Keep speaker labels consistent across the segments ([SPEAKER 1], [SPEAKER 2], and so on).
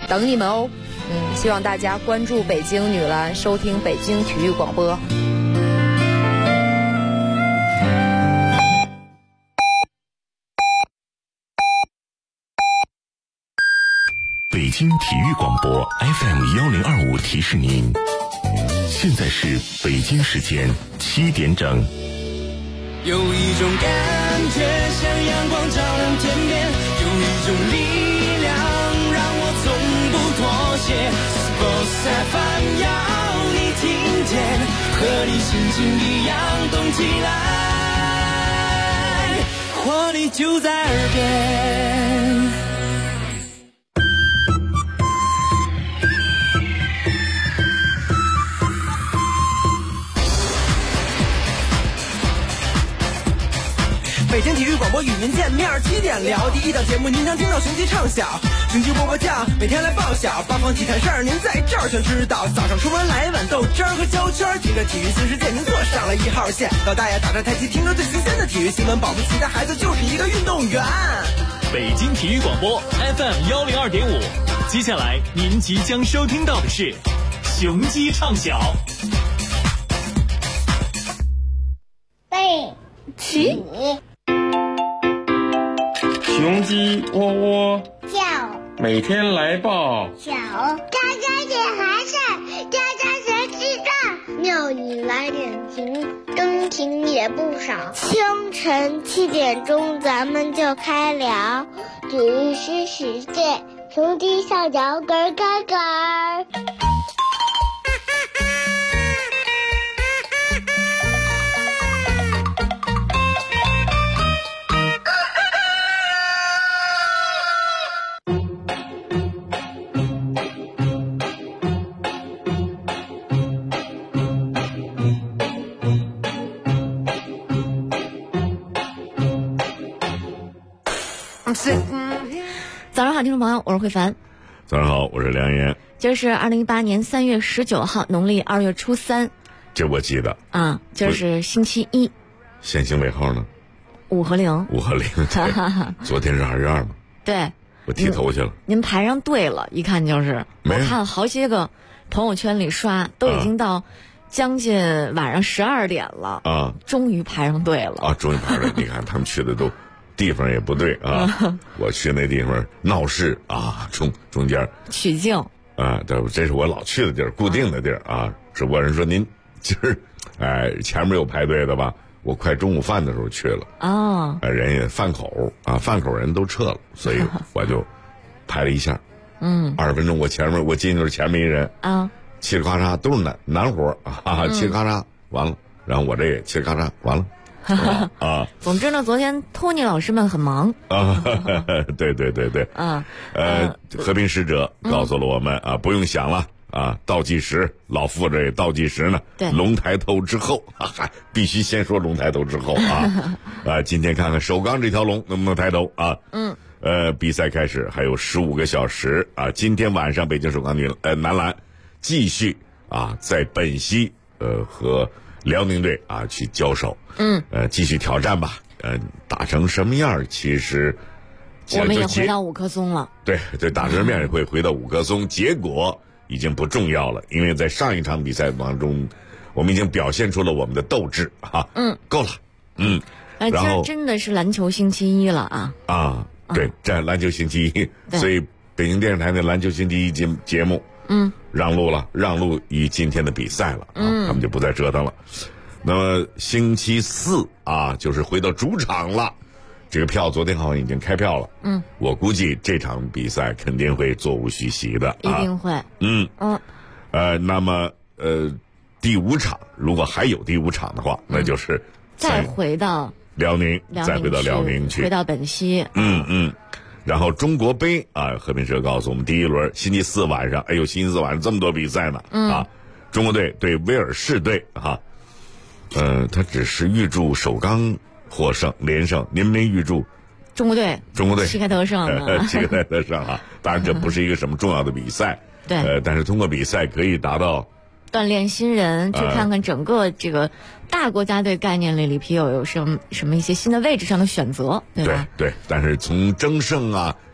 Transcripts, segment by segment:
[SPEAKER 1] 等你们哦。希望大家关注北京女篮，收听北京体育广播。
[SPEAKER 2] 北京体育广播 FM1025提示您，现在是北京时间7点整。
[SPEAKER 3] 有一种感觉像阳光照亮天边，有一种力量让我从不妥协。Sports FM 要你听见，和你心情一样动起来，活力就在耳边。北京体育广播与您见面，7点聊第一档节目，您将听到雄鸡唱晓，雄鸡波波叫，每天来报晓，八方体坛事儿您在这儿全知道。早上出门来碗豆汁儿和焦圈，听着体育新世界，您坐上了1号线。老大爷打着太极，听着最新鲜的体育新闻，保不齐的孩子就是一个运动员。
[SPEAKER 4] 北京体育广播 FM102.5，接下来您即将收听到的是雄鸡唱晓。
[SPEAKER 5] 背起。
[SPEAKER 6] 雄鸡喔喔
[SPEAKER 5] 叫，
[SPEAKER 6] 每天来报
[SPEAKER 5] 小，家家点寒碜，家家学记账，庙里来点情，灯情也不少。清晨7点钟，咱们就开聊体育新世界，雄鸡上脚咯咯咯。
[SPEAKER 7] 早上好，听众朋友，我是慧凡。
[SPEAKER 2] 早上好，我是梁岩。
[SPEAKER 7] 今儿是2018年3月19号，农历2月初3。
[SPEAKER 2] 这我记得
[SPEAKER 7] 啊，今儿是星期一。
[SPEAKER 2] 先行尾号呢
[SPEAKER 7] ？5和0。
[SPEAKER 2] 5和0。昨天是2月2嘛？
[SPEAKER 7] 对。
[SPEAKER 2] 我剃头去了。
[SPEAKER 7] 您排上队了，一看就是。我看好些个朋友圈里刷，都已经到将近晚上12点了啊，终于排上队了啊，
[SPEAKER 2] 终于排上队。你看他们去的都。地方也不对啊！我去那地方闹市啊，中间
[SPEAKER 7] 取经
[SPEAKER 2] 啊，这是我老去的地儿，固定的地儿啊。只不过人说您今儿前面有排队的吧？我快中午饭的时候去了哦，人家饭口人都撤了，所以我就排了一下，20分钟我进去前面一人啊，嘁哩咔嚓都是男活啊，嘁哩咔嚓完了，然后我这也嘁哩咔嚓完了。啊，
[SPEAKER 7] 总之呢，昨天托尼老师们很忙
[SPEAKER 2] 啊，对啊，和平使者告诉了我们啊，不用想了啊，倒计时，老傅这也倒计时呢，
[SPEAKER 7] 对，
[SPEAKER 2] 龙抬头之后，必须先说龙抬头之后啊，今天看看首钢这条龙能不能抬头啊？比赛开始还有15个小时啊，今天晚上北京首钢男篮继续啊，在本溪和辽宁队啊去交手，继续挑战吧，打成什么样其实
[SPEAKER 7] 我们也回到5棵松了。
[SPEAKER 2] 对，打成面也会回到5棵松，结果已经不重要了，因为在上一场比赛当中，我们已经表现出了我们的斗志啊，够了，
[SPEAKER 7] 然后真的是篮球星期一了啊，
[SPEAKER 2] 对，这篮球星期一，所以北京电视台的篮球星期一节目。让路于今天的比赛了啊，他们就不再折腾了。那么星期4啊，就是回到主场了。这个票昨天好像已经开票了，我估计这场比赛肯定会座无虚席的，
[SPEAKER 7] 一定会。
[SPEAKER 2] 那么第5场如果还有第5场的话，那就是
[SPEAKER 7] 再回到
[SPEAKER 2] 辽宁去，
[SPEAKER 7] 回到本溪。
[SPEAKER 2] 然后中国杯啊，和平社告诉我们，第1轮星期4晚上，星期4晚上这么多比赛呢啊！中国队对威尔士队啊，他只是预祝首钢获胜连胜，您没预祝
[SPEAKER 7] 中国队旗开得胜了，
[SPEAKER 2] 旗开得胜啊！当然这不是一个什么重要的比赛，
[SPEAKER 7] 对，
[SPEAKER 2] 但是通过比赛可以达到
[SPEAKER 7] 锻炼新人，去看看整个这个大国家队概念里里皮有什么一些新的位置上的选择，对吧？
[SPEAKER 2] 对，但是从争胜啊、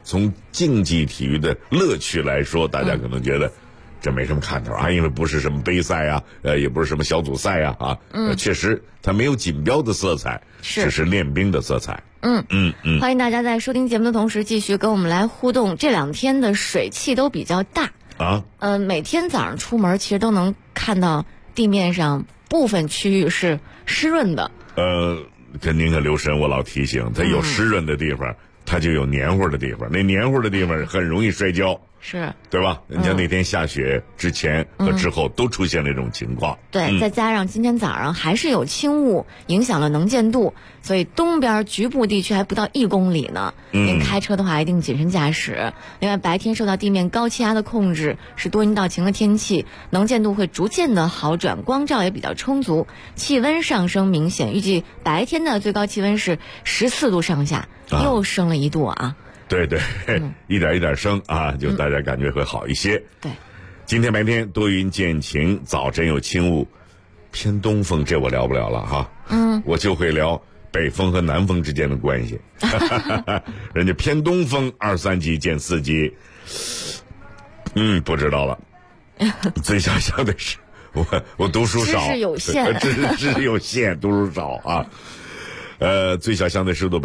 [SPEAKER 2] 从竞技体育的乐趣来说，大家可能觉得这没什么看头啊，因为不是什么杯赛啊，也不是什么小组赛啊，确实它没有锦标的色彩，只是练兵的色彩。
[SPEAKER 7] 欢迎大家在收听节目的同时继续跟我们来互动。这2天的水汽都比较大啊，每天早上出门其实都能看到地面上部分区域是湿润的。
[SPEAKER 2] 跟您可留神，我老提醒，它有湿润的地方，它就有黏糊的地方，那黏糊的地方很容易摔跤。
[SPEAKER 7] 是，
[SPEAKER 2] 对吧？你像那天下雪之前和之后都出现了这种情况。
[SPEAKER 7] 对，再加上今天早上还是有轻雾影响了能见度，所以东边局部地区还不到1公里呢。您开车的话一定谨慎驾驶。另外，白天受到地面高气压的控制，是多云到晴的天气，能见度会逐渐的好转，光照也比较充足，气温上升明显。预计白天的最高气温是14度上下，又升了1度啊。
[SPEAKER 2] 对，一点一点升啊，就大家感觉会好一些。
[SPEAKER 7] 对，
[SPEAKER 2] 今天白天多云见晴，早晨有轻雾，偏东风，这我聊不了了哈。我就会聊北风和南风之间的关系。人家偏东风2、3级见4级，不知道了。最想象的是我读书少，
[SPEAKER 7] 知识有限，
[SPEAKER 2] 知识有限，读书少啊。最小相对湿度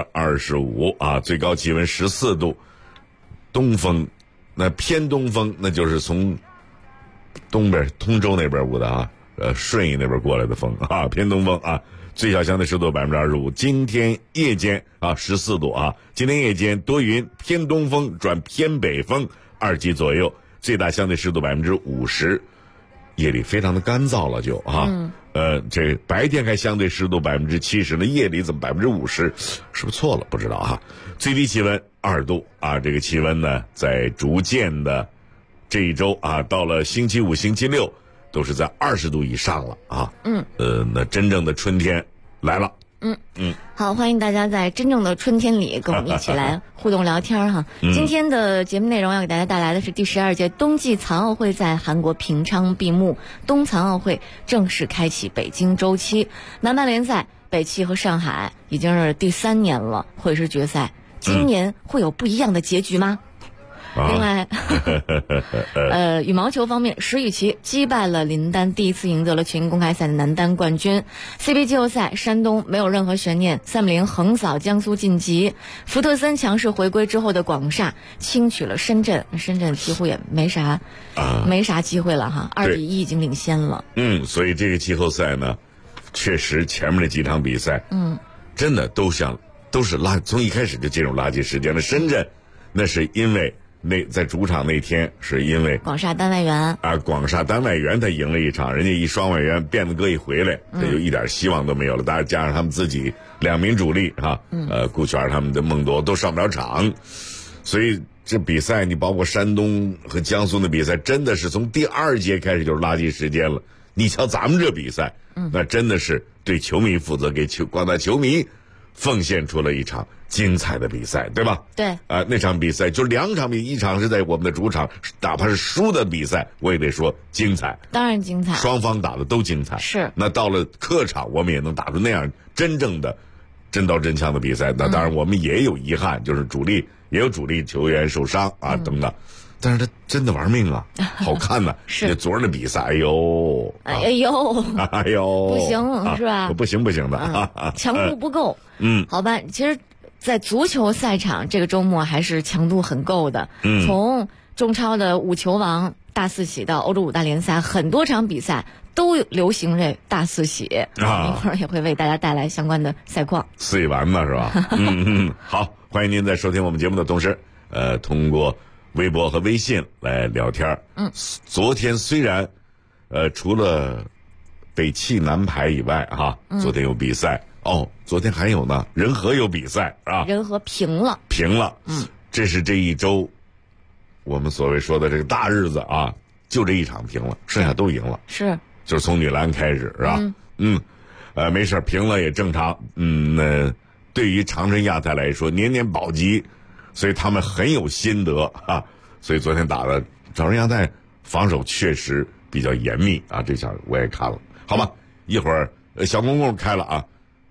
[SPEAKER 2] 25%啊，最高气温14度，东风，那偏东风，那就是从东边通州那边过的啊，顺义那边过来的风啊，偏东风啊，最小相对湿度25%。今天夜间啊14度啊，今天夜间多云，偏东风转偏北风2级左右，最大相对湿度50%，夜里非常的干燥了就啊。这白天还相对湿度70%呢，夜里怎么50%？是不是错了？不知道哈。最低气温2度啊，这个气温呢，在逐渐的这一周啊，到了星期5、星期6，都是在20度以上了啊。那真正的春天来了。
[SPEAKER 7] 好，欢迎大家在真正的春天里跟我们一起来互动聊天哈。今天的节目内容要给大家带来的是第12届冬季残奥会在韩国平昌闭幕，冬残奥会正式开启北京周期。男排联赛，北汽和上海已经是第3年了，会师决赛，今年会有不一样的结局吗？另外，羽毛球方面，石宇奇击败了林丹，第一次赢得了全英公开赛的男单冠军。CBA 季后赛，山东没有任何悬念，3-0横扫江苏晋级。福特森强势回归之后的广厦轻取了深圳，深圳几乎也没啥机会了哈，2-1已经领先了。
[SPEAKER 2] 所以这个季后赛呢，确实前面的几场比赛，真的都是从一开始就进入垃圾时间了。深圳那是因为在主场那天是因为
[SPEAKER 7] 广厦单外援
[SPEAKER 2] 广厦单外援他赢了一场，人家一双外援辫子哥一回来，他就一点希望都没有了。大家加上他们自己2名主力哈，顾全他们的孟铎都上不了场，所以这比赛你包括山东和江苏的比赛，真的是从第2节开始就是垃圾时间了。你瞧咱们这比赛，那真的是对球迷负责，给广大球迷奉献出了一场精彩的比赛，对吧？
[SPEAKER 7] 对。
[SPEAKER 2] 那场比赛就2场比，一场是在我们的主场，哪怕是输的比赛，我也得说精彩。
[SPEAKER 7] 当然精彩，
[SPEAKER 2] 双方打的都精彩。
[SPEAKER 7] 是。
[SPEAKER 2] 那到了客场，我们也能打出那样真正的真刀真枪的比赛。那当然我们也有遗憾，就是也有主力球员受伤啊等等。但是他真的玩命啊，好看呐！
[SPEAKER 7] 是
[SPEAKER 2] 昨儿的比赛，哎呦，
[SPEAKER 7] 不行是吧？
[SPEAKER 2] 不行的，
[SPEAKER 7] 强度不够。好吧，其实，在足球赛场这个周末还是强度很够的。从中超的5球王大四喜到欧洲5大联赛，很多场比赛都流行这大四喜。一会儿也会为大家带来相关的赛况。
[SPEAKER 2] 四喜丸嘛是吧？好，欢迎您在收听我们节目的同时，通过微博和微信来聊天。昨天虽然除了北汽男排以外哈，昨天有比赛昨天还有呢，人和有比赛啊，
[SPEAKER 7] 人和平了，
[SPEAKER 2] 这是这一周我们所谓说的这个大日子啊，就这一场平了，剩下都赢了，
[SPEAKER 7] 是
[SPEAKER 2] 就是从女篮开始是吧？没事，平了也正常。那对于长春亚泰来说，年年保级，所以他们很有心得啊。所以昨天打的长春亚泰防守确实比较严密啊，这场我也看了。好吧，一会儿小公公开了啊，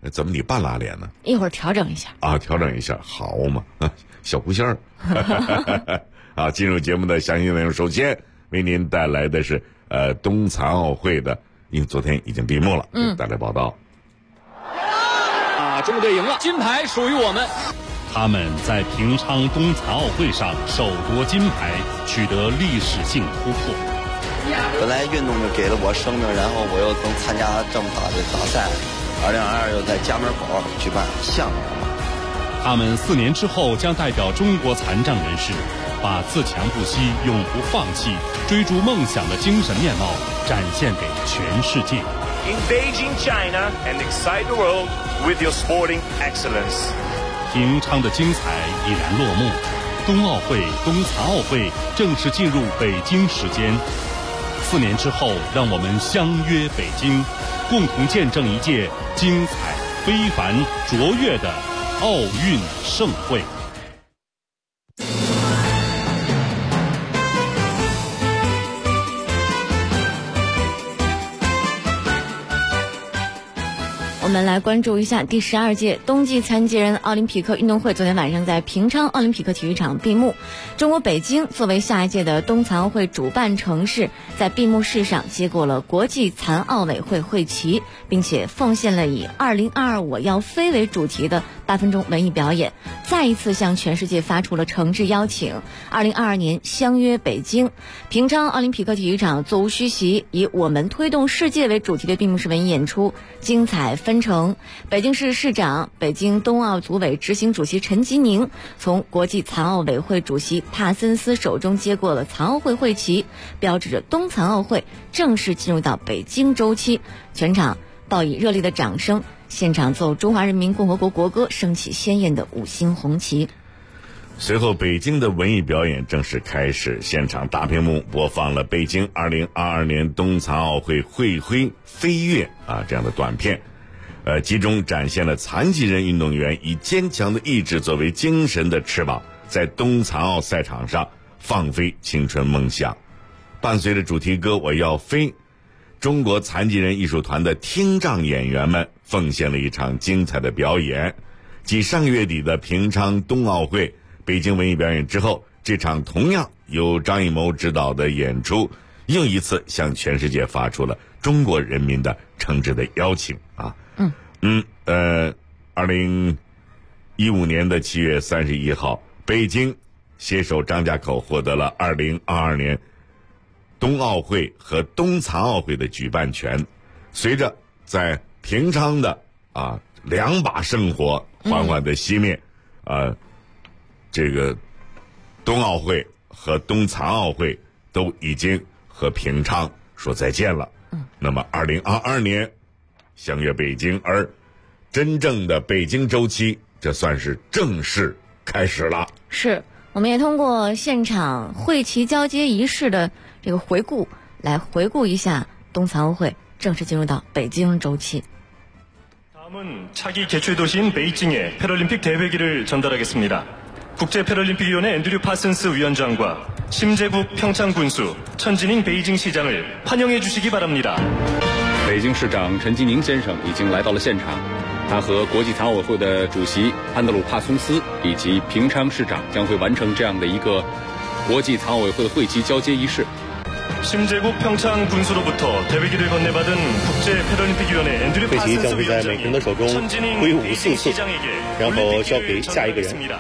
[SPEAKER 2] 怎么你半拉脸呢？
[SPEAKER 7] 一会儿调整一下
[SPEAKER 2] 啊，调整一下，好嘛，小狐仙儿。啊，进入节目的详细内容，首先为您带来的是冬残奥会的，因为昨天已经闭幕了，带来报道。
[SPEAKER 4] 中国队赢了，金牌属于我们。他们在平昌冬残奥会上首夺金牌，取得历史性突破。
[SPEAKER 8] 本来运动就给了我生命，然后我又能参加这么大的大赛，2022又在家门口举办，向往嘛。
[SPEAKER 4] 他们4年之后将代表中国残障人士，把自强不息、永不放弃、追逐梦想的精神面貌展现给全世界。
[SPEAKER 9] In Beijing, China, and excite the world with your sporting excellence.
[SPEAKER 4] 平昌的精彩已然落幕，冬奥会、冬残奥会正式进入北京时间。4年之后，让我们相约北京，共同见证一届精彩、非凡、卓越的奥运盛会。
[SPEAKER 7] 我们来关注一下第12届冬季残疾人奥林匹克运动会昨天晚上在平昌奥林匹克体育场闭幕。中国北京作为下一届的冬残奥会主办城市，在闭幕式上接过了国际残奥委会会旗，并且奉献了以2022我要飞为主题的8分钟文艺表演，再一次向全世界发出了诚挚邀请。2022年相约北京。平昌奥林匹克体育场座无虚席，以我们推动世界为主题的闭幕式文艺演出精彩纷呈。北京市市长、北京冬奥组委执行主席陈吉宁从国际残奥委会主席帕森斯手中接过了残奥会会旗，标志着冬残奥会正式进入到北京周期。全场报以热烈的掌声，现场奏中华人民共和国国歌，升起鲜艳的5星红旗。
[SPEAKER 2] 随后北京的文艺表演正式开始，现场大屏幕播放了北京2022年冬残奥会会徽飞跃这样的短片，集中展现了残疾人运动员以坚强的意志作为精神的翅膀，在冬残奥赛场上放飞青春梦想。伴随着主题歌《我要飞》，中国残疾人艺术团的听障演员们奉献了一场精彩的表演。继上个月底的平昌冬奥会北京文艺表演之后，这场同样由张艺谋执导的演出又一次向全世界发出了中国人民的诚挚的邀请2015年的7月31号，北京携手张家口获得了2022年冬奥会和冬残奥会的举办权。随着在平昌的2把圣火缓缓的熄灭，这个冬奥会和冬残奥会都已经和平昌说再见了。那么2022年相约北京，而真正的北京周期这算是正式开始了。
[SPEAKER 7] 是，我们也通過现场会旗交接仪式的这个回顾，来回顾一下冬残奥会正式进入到北京周期。
[SPEAKER 6] 다음은 차기 개최도시인 베이징에 패럴림픽 대회기를 전달하겠습니다. 국제패럴림픽위원회 앤드류 파슨스 위원장과 심재국 평창군수, 천지닝 베이징시장을 환영해 주시기 바랍니다.
[SPEAKER 10] 北京市长陈吉宁先生已经来到了现场，他和国际残奥委会的主席安德鲁·帕松斯以及平昌市长将会完成这样的一个国际残奥委会的会旗交接仪式。
[SPEAKER 6] 심재국 평창군수로부터 대회기를 건네받은 국제패럴림픽위원회 앤드류 파슨스 위원장이 천지닝 베이징시장에게 올림픽 기회를 전달하겠습니다.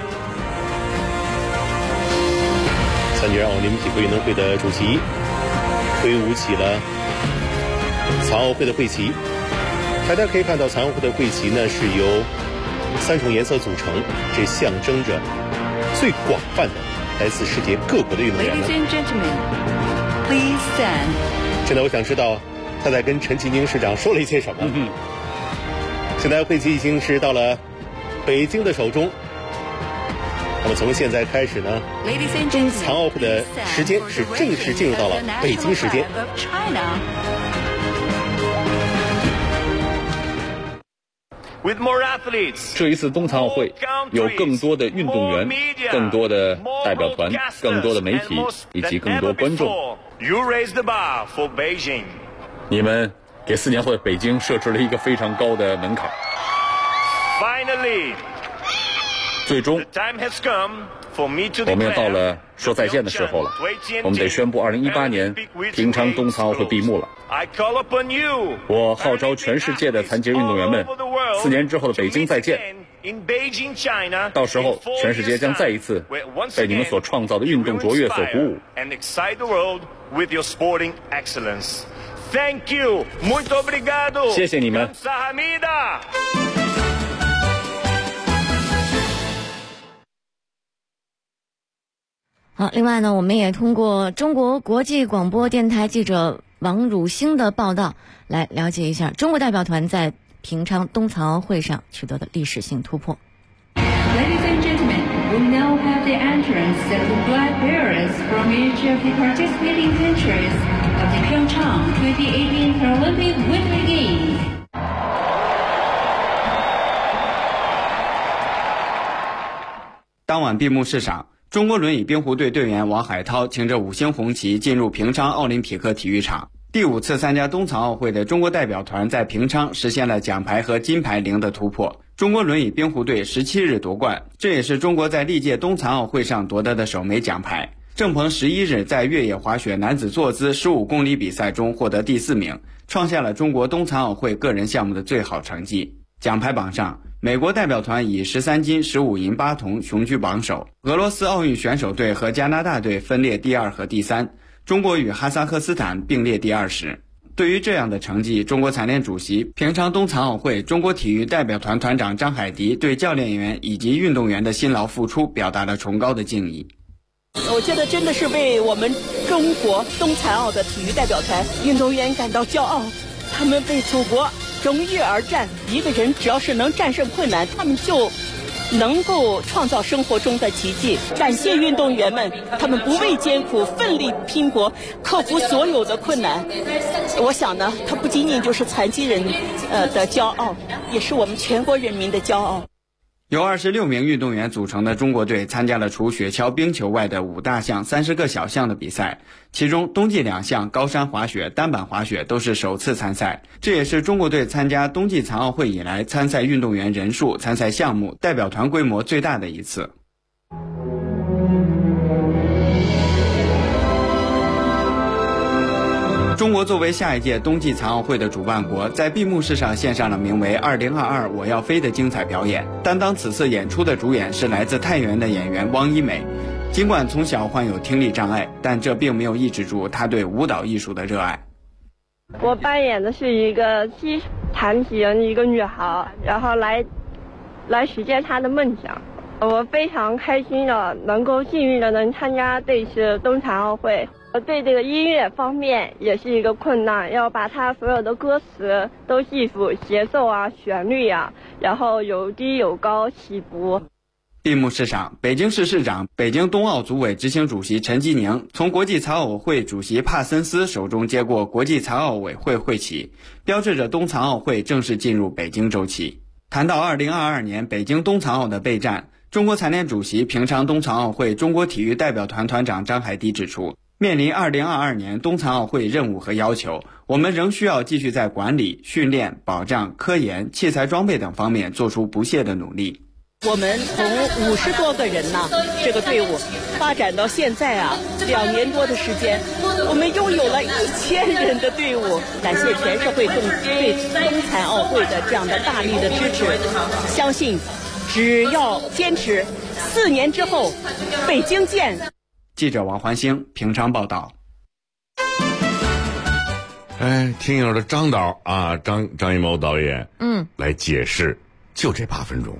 [SPEAKER 11] 残疾人奥林匹克运动会的主席挥舞起了残奥会的会旗，大家可以看到残奥会的会旗呢是由3重颜色组成，这象征着最广泛的来自世界各国的运动员呢。
[SPEAKER 12] Please stand.
[SPEAKER 11] 现在我想知道他在跟陈吉宁市长说了一些什么。现在会旗已经是到了北京的手中。那么从现在开始呢，冬残奥会的时间是正式进入到了北京时间。
[SPEAKER 9] With more athletes.
[SPEAKER 10] 这一次冬残奥会有更多的运动员、更多的代表团、更多的媒体以及更多观众。
[SPEAKER 9] You raise the bar for Beijing.
[SPEAKER 10] 你们给4年后的北京设置了一个非常高的门槛。 最终，我们也到了说再见的时候了。我们得宣布2018年平昌冬残奥会闭幕了。我号召全世界的残疾运动员们，4年之后的北京再见。到时候，全世界将再一次被你们所创造的运动卓越所鼓舞。谢谢你们。
[SPEAKER 7] 好，另外呢，我们也通过中国国际广播电台记者王汝兴的报道，来了解一下中国代表团在平昌冬残奥会上取得的历史性突破。
[SPEAKER 12] Ladies and gentlemen, we now have the entrance of the flag bearers from each of the participating countries of the Pyeongchang 2018 Paralympic Winter Games.
[SPEAKER 13] 当晚闭幕式上，中国轮椅冰壶队队员王海涛擎着5星红旗进入平昌奥林匹克体育场。第5次参加冬残奥会的中国代表团在平昌实现了奖牌和金牌零的突破。中国轮椅冰壶队17日夺冠，这也是中国在历届冬残奥会上夺得的首枚奖牌。郑鹏11日在越野滑雪男子坐姿15公里比赛中获得第4名，创下了中国冬残奥会个人项目的最好成绩。奖牌榜上，美国代表团以13金15银8铜雄居榜首，俄罗斯奥运选手队和加拿大队分列第2和第3，中国与哈萨克斯坦并列第20。对于这样的成绩，中国残联主席、平昌冬残奥会中国体育代表团团长张海迪对教练员以及运动员的辛劳付出表达了崇高的敬意。
[SPEAKER 14] 我觉得真的是为我们中国冬残奥的体育代表团运动员感到骄傲，他们为祖国荣誉而战。一个人只要是能战胜困难，他们就能够创造生活中的奇迹。感谢运动员们，他们不畏艰苦，奋力拼搏，克服所有的困难。我想呢，他不仅仅就是残疾人的骄傲，也是我们全国人民的骄傲。
[SPEAKER 13] 由26名运动员组成的中国队参加了除雪橇、冰球外的5大项、30个小项的比赛，其中冬季2项高山滑雪、单板滑雪都是首次参赛，这也是中国队参加冬季残奥会以来参赛运动员人数、参赛项目、代表团规模最大的一次。中国作为下一届冬季残奥会的主办国，在闭幕式上献上了名为2022我要飞的精彩表演。担当此次演出的主演是来自太原的演员汪一美。尽管从小患有听力障碍，但这并没有抑制住她对舞蹈艺术的热爱。
[SPEAKER 15] 我扮演的是一个肌残疾人一个女孩，然后来实现她的梦想。我非常开心的幸运的能参加这次冬残奥会。我对这个音乐方面也是一个困难，要把它所有的歌词都记住，节奏啊、旋律啊，然后有低有高起伏。
[SPEAKER 13] 闭幕式上，北京市市长、北京冬奥组委执行主席陈吉宁从国际残奥委会主席帕森斯手中接过国际残奥委会会旗，标志着冬残奥会正式进入北京周期。谈到2022年北京冬残奥的备战，中国残联主席、平昌冬残奥会中国体育代表团团长张海迪指出，面临2022年冬残奥会任务和要求，我们仍需要继续在管理、训练、保障、科研、器材装备等方面做出不懈的努力。
[SPEAKER 14] 我们从50多个人呢，这个队伍发展到现在啊，2年多的时间，我们拥有了1000人的队伍。感谢全社会对冬残奥会的这样的大力的支持，相信只要坚持，4年之后，北京见。
[SPEAKER 13] 记者王环星平昌报道。
[SPEAKER 2] 听友的张导啊，张艺谋导演，来解释，就这8分钟。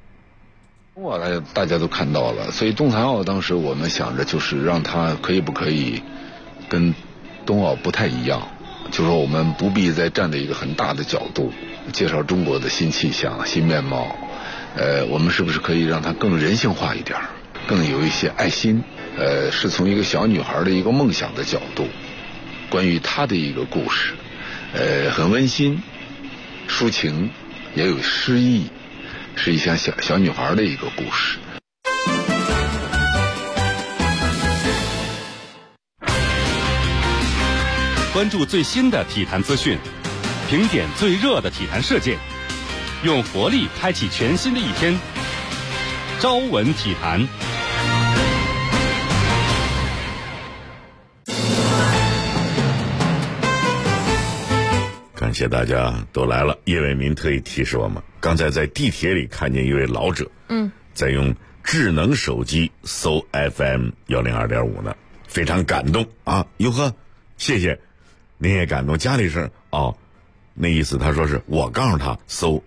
[SPEAKER 16] 大家都看到了，所以冬残奥当时我们想着就是让它可不可以跟冬奥不太一样，就说我们不必再站在一个很大的角度介绍中国的新气象、新面貌，我们是不是可以让它更人性化一点，更有一些爱心，是从一个小女孩的一个梦想的角度，关于她的一个故事，很温馨、抒情，也有诗意。是一项小女孩的一个故事。
[SPEAKER 4] 关注最新的体坛资讯，评点最热的体坛事件， 用活力开启全新的一天。朝闻体坛。
[SPEAKER 2] 感谢大家都来了。叶伟民特意提示我们，刚才在地铁里看见一位老者，在用智能手机搜 FM 102.5呢，非常感动啊！哟呵，谢谢，您也感动。家里是那意思他说是我告诉他搜，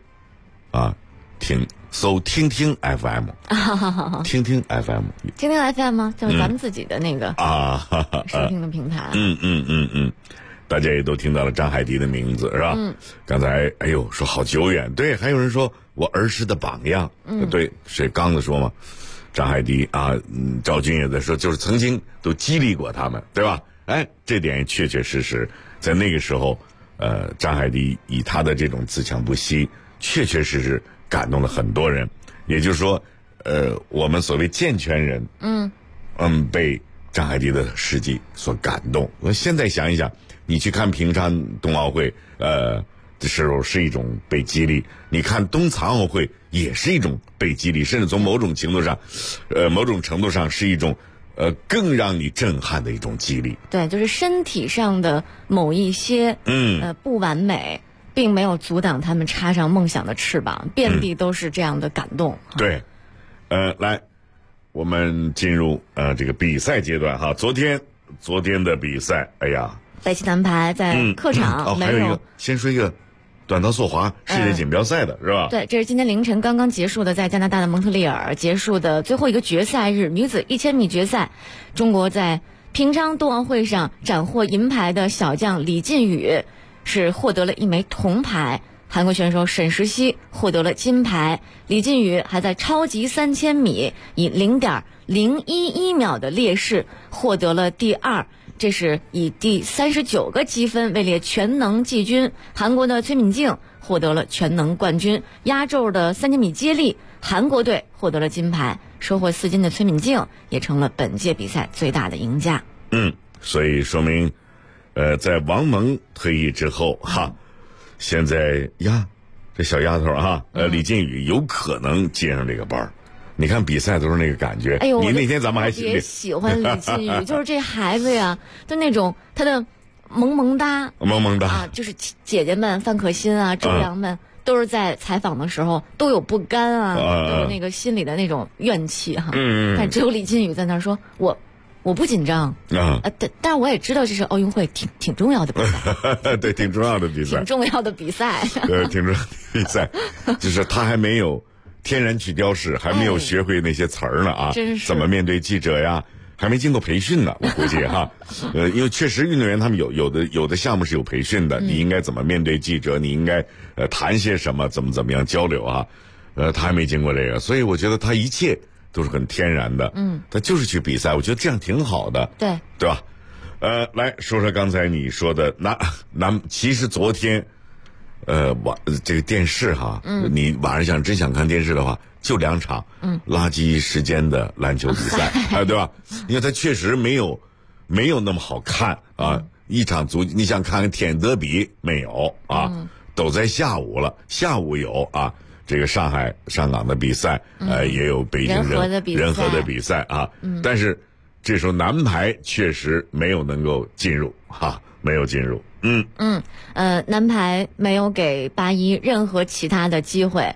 [SPEAKER 2] 听听 FM， 听听 FM，
[SPEAKER 7] 听听 FM 吗？就是咱们自己的那个收听的平台。
[SPEAKER 2] 大家也都听到了张海迪的名字是吧？刚才说好久远，对，还有人说我儿时的榜样，对，谁刚子说嘛，张海迪赵军也在说，就是曾经都激励过他们，对吧？这点确确实实在那个时候，张海迪以他的这种自强不息，确确实实感动了很多人。也就是说，我们所谓健全人，被张海迪的事迹所感动。我现在想一想，你去看平昌冬奥会，的时候是一种被激励；你看冬残奥会也是一种被激励，甚至从某种程度上是一种更让你震撼的一种激励。
[SPEAKER 7] 对，就是身体上的某一些不完美，并没有阻挡他们插上梦想的翅膀，遍地都是这样的感动。
[SPEAKER 2] 对，来，我们进入这个比赛阶段哈。昨天的比赛，
[SPEAKER 7] 北汽男排在客场
[SPEAKER 2] 还有一个，先说一个短道速滑世界锦标赛的是吧？
[SPEAKER 7] 对，这是今天凌晨刚刚结束的，在加拿大的蒙特利尔结束的最后一个决赛日，女子1000米决赛，中国在平昌冬奥会上斩获银牌的小将李靖宇是获得了1枚铜牌，韩国选手沈石溪获得了金牌，李靖宇还在超级3000米以0.011秒的劣势获得了第2。这是以第39个积分位列全能季军。韩国的崔敏静获得了全能冠军。压轴的3000米接力，韩国队获得了金牌，收获4金的崔敏静也成了本届比赛最大的赢家。
[SPEAKER 2] 所以说明，在王蒙退役之后现在这小丫头李靖宇有可能接上这个班儿。你看比赛都是那个感觉。你那天咱们还
[SPEAKER 7] 特别喜欢李靖宇，就是这孩子呀，就那种他的萌哒，就是姐姐们范可欣周洋们都是在采访的时候都有不甘都有那个心里的那种怨气但只有李靖宇在那说我不紧张但我也知道这是奥运会挺重要的比赛
[SPEAKER 2] 对，挺重要的比赛，
[SPEAKER 7] 挺重要的比赛
[SPEAKER 2] 挺重要的比赛，就是他还没有天然去雕饰，还没有学会那些词儿呢怎么面对记者呀，还没经过培训呢，我估计因为确实运动员他们有的项目是有培训的，你应该怎么面对记者，你应该谈些什么，怎么样交流他还没经过这个，所以我觉得他一切都是很天然的，他就是去比赛，我觉得这样挺好的，对吧？来说说刚才你说的其实昨天。这个电视你晚上真想看电视的话，就2场，垃圾时间的篮球比赛，对吧？因为它确实没有那么好看一场你想看看田德比没有都在下午了，下午有这个上港的比赛，也有北京人和的比赛但是这时候男排确实没有能够进入没有进入。
[SPEAKER 7] 男排没有给8-1任何其他的机会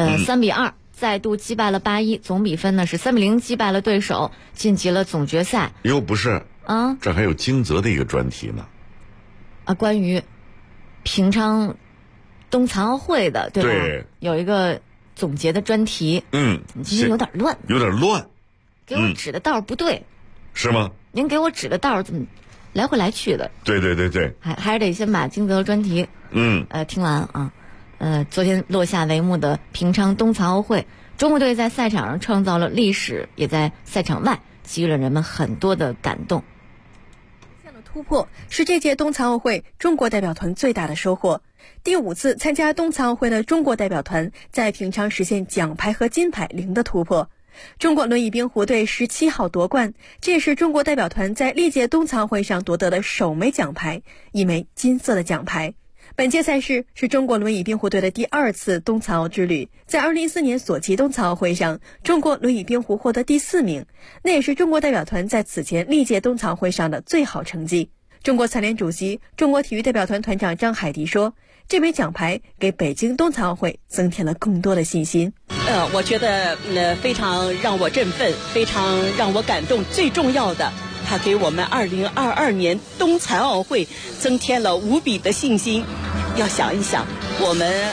[SPEAKER 7] ，3-2再度击败了8-1，总比分呢是3-0击败了对手，晋级了总决赛。
[SPEAKER 2] 不是这还有金泽的一个专题呢
[SPEAKER 7] 关于平昌冬残奥会的，对吧？对，有一个总结的专题。你今天有点乱，给我指的道不对，
[SPEAKER 2] 是吗？
[SPEAKER 7] 您给我指的道怎么来回来去的？
[SPEAKER 2] 对，
[SPEAKER 7] 还是得先把金泽专题听完昨天落下帷幕的平昌冬残奥会，中国队在赛场上创造了历史，也在赛场外给予了人们很多的感动。
[SPEAKER 17] 这样的突破是这届冬残奥会中国代表团最大的收获。第5次参加冬残奥会的中国代表团在平昌实现奖牌和金牌0的突破。中国轮椅冰壶队17号夺冠，这也是中国代表团在历届冬残奥会上夺得的首枚奖牌，1枚金色的奖牌。 本届赛事是中国轮椅冰壶队的第2次冬残奥之旅。在2014年索契冬残奥会上，中国轮椅冰壶获得第4名，那也是中国代表团在此前历届冬残奥会上的最好成绩。中国残联主席、中国体育代表团团长张海迪说，这枚奖牌给北京冬残奥会增添了更多的信心。
[SPEAKER 14] 我觉得非常让我振奋，非常让我感动。最重要的，它给我们2022年冬残奥会增添了无比的信心。要想一想，我们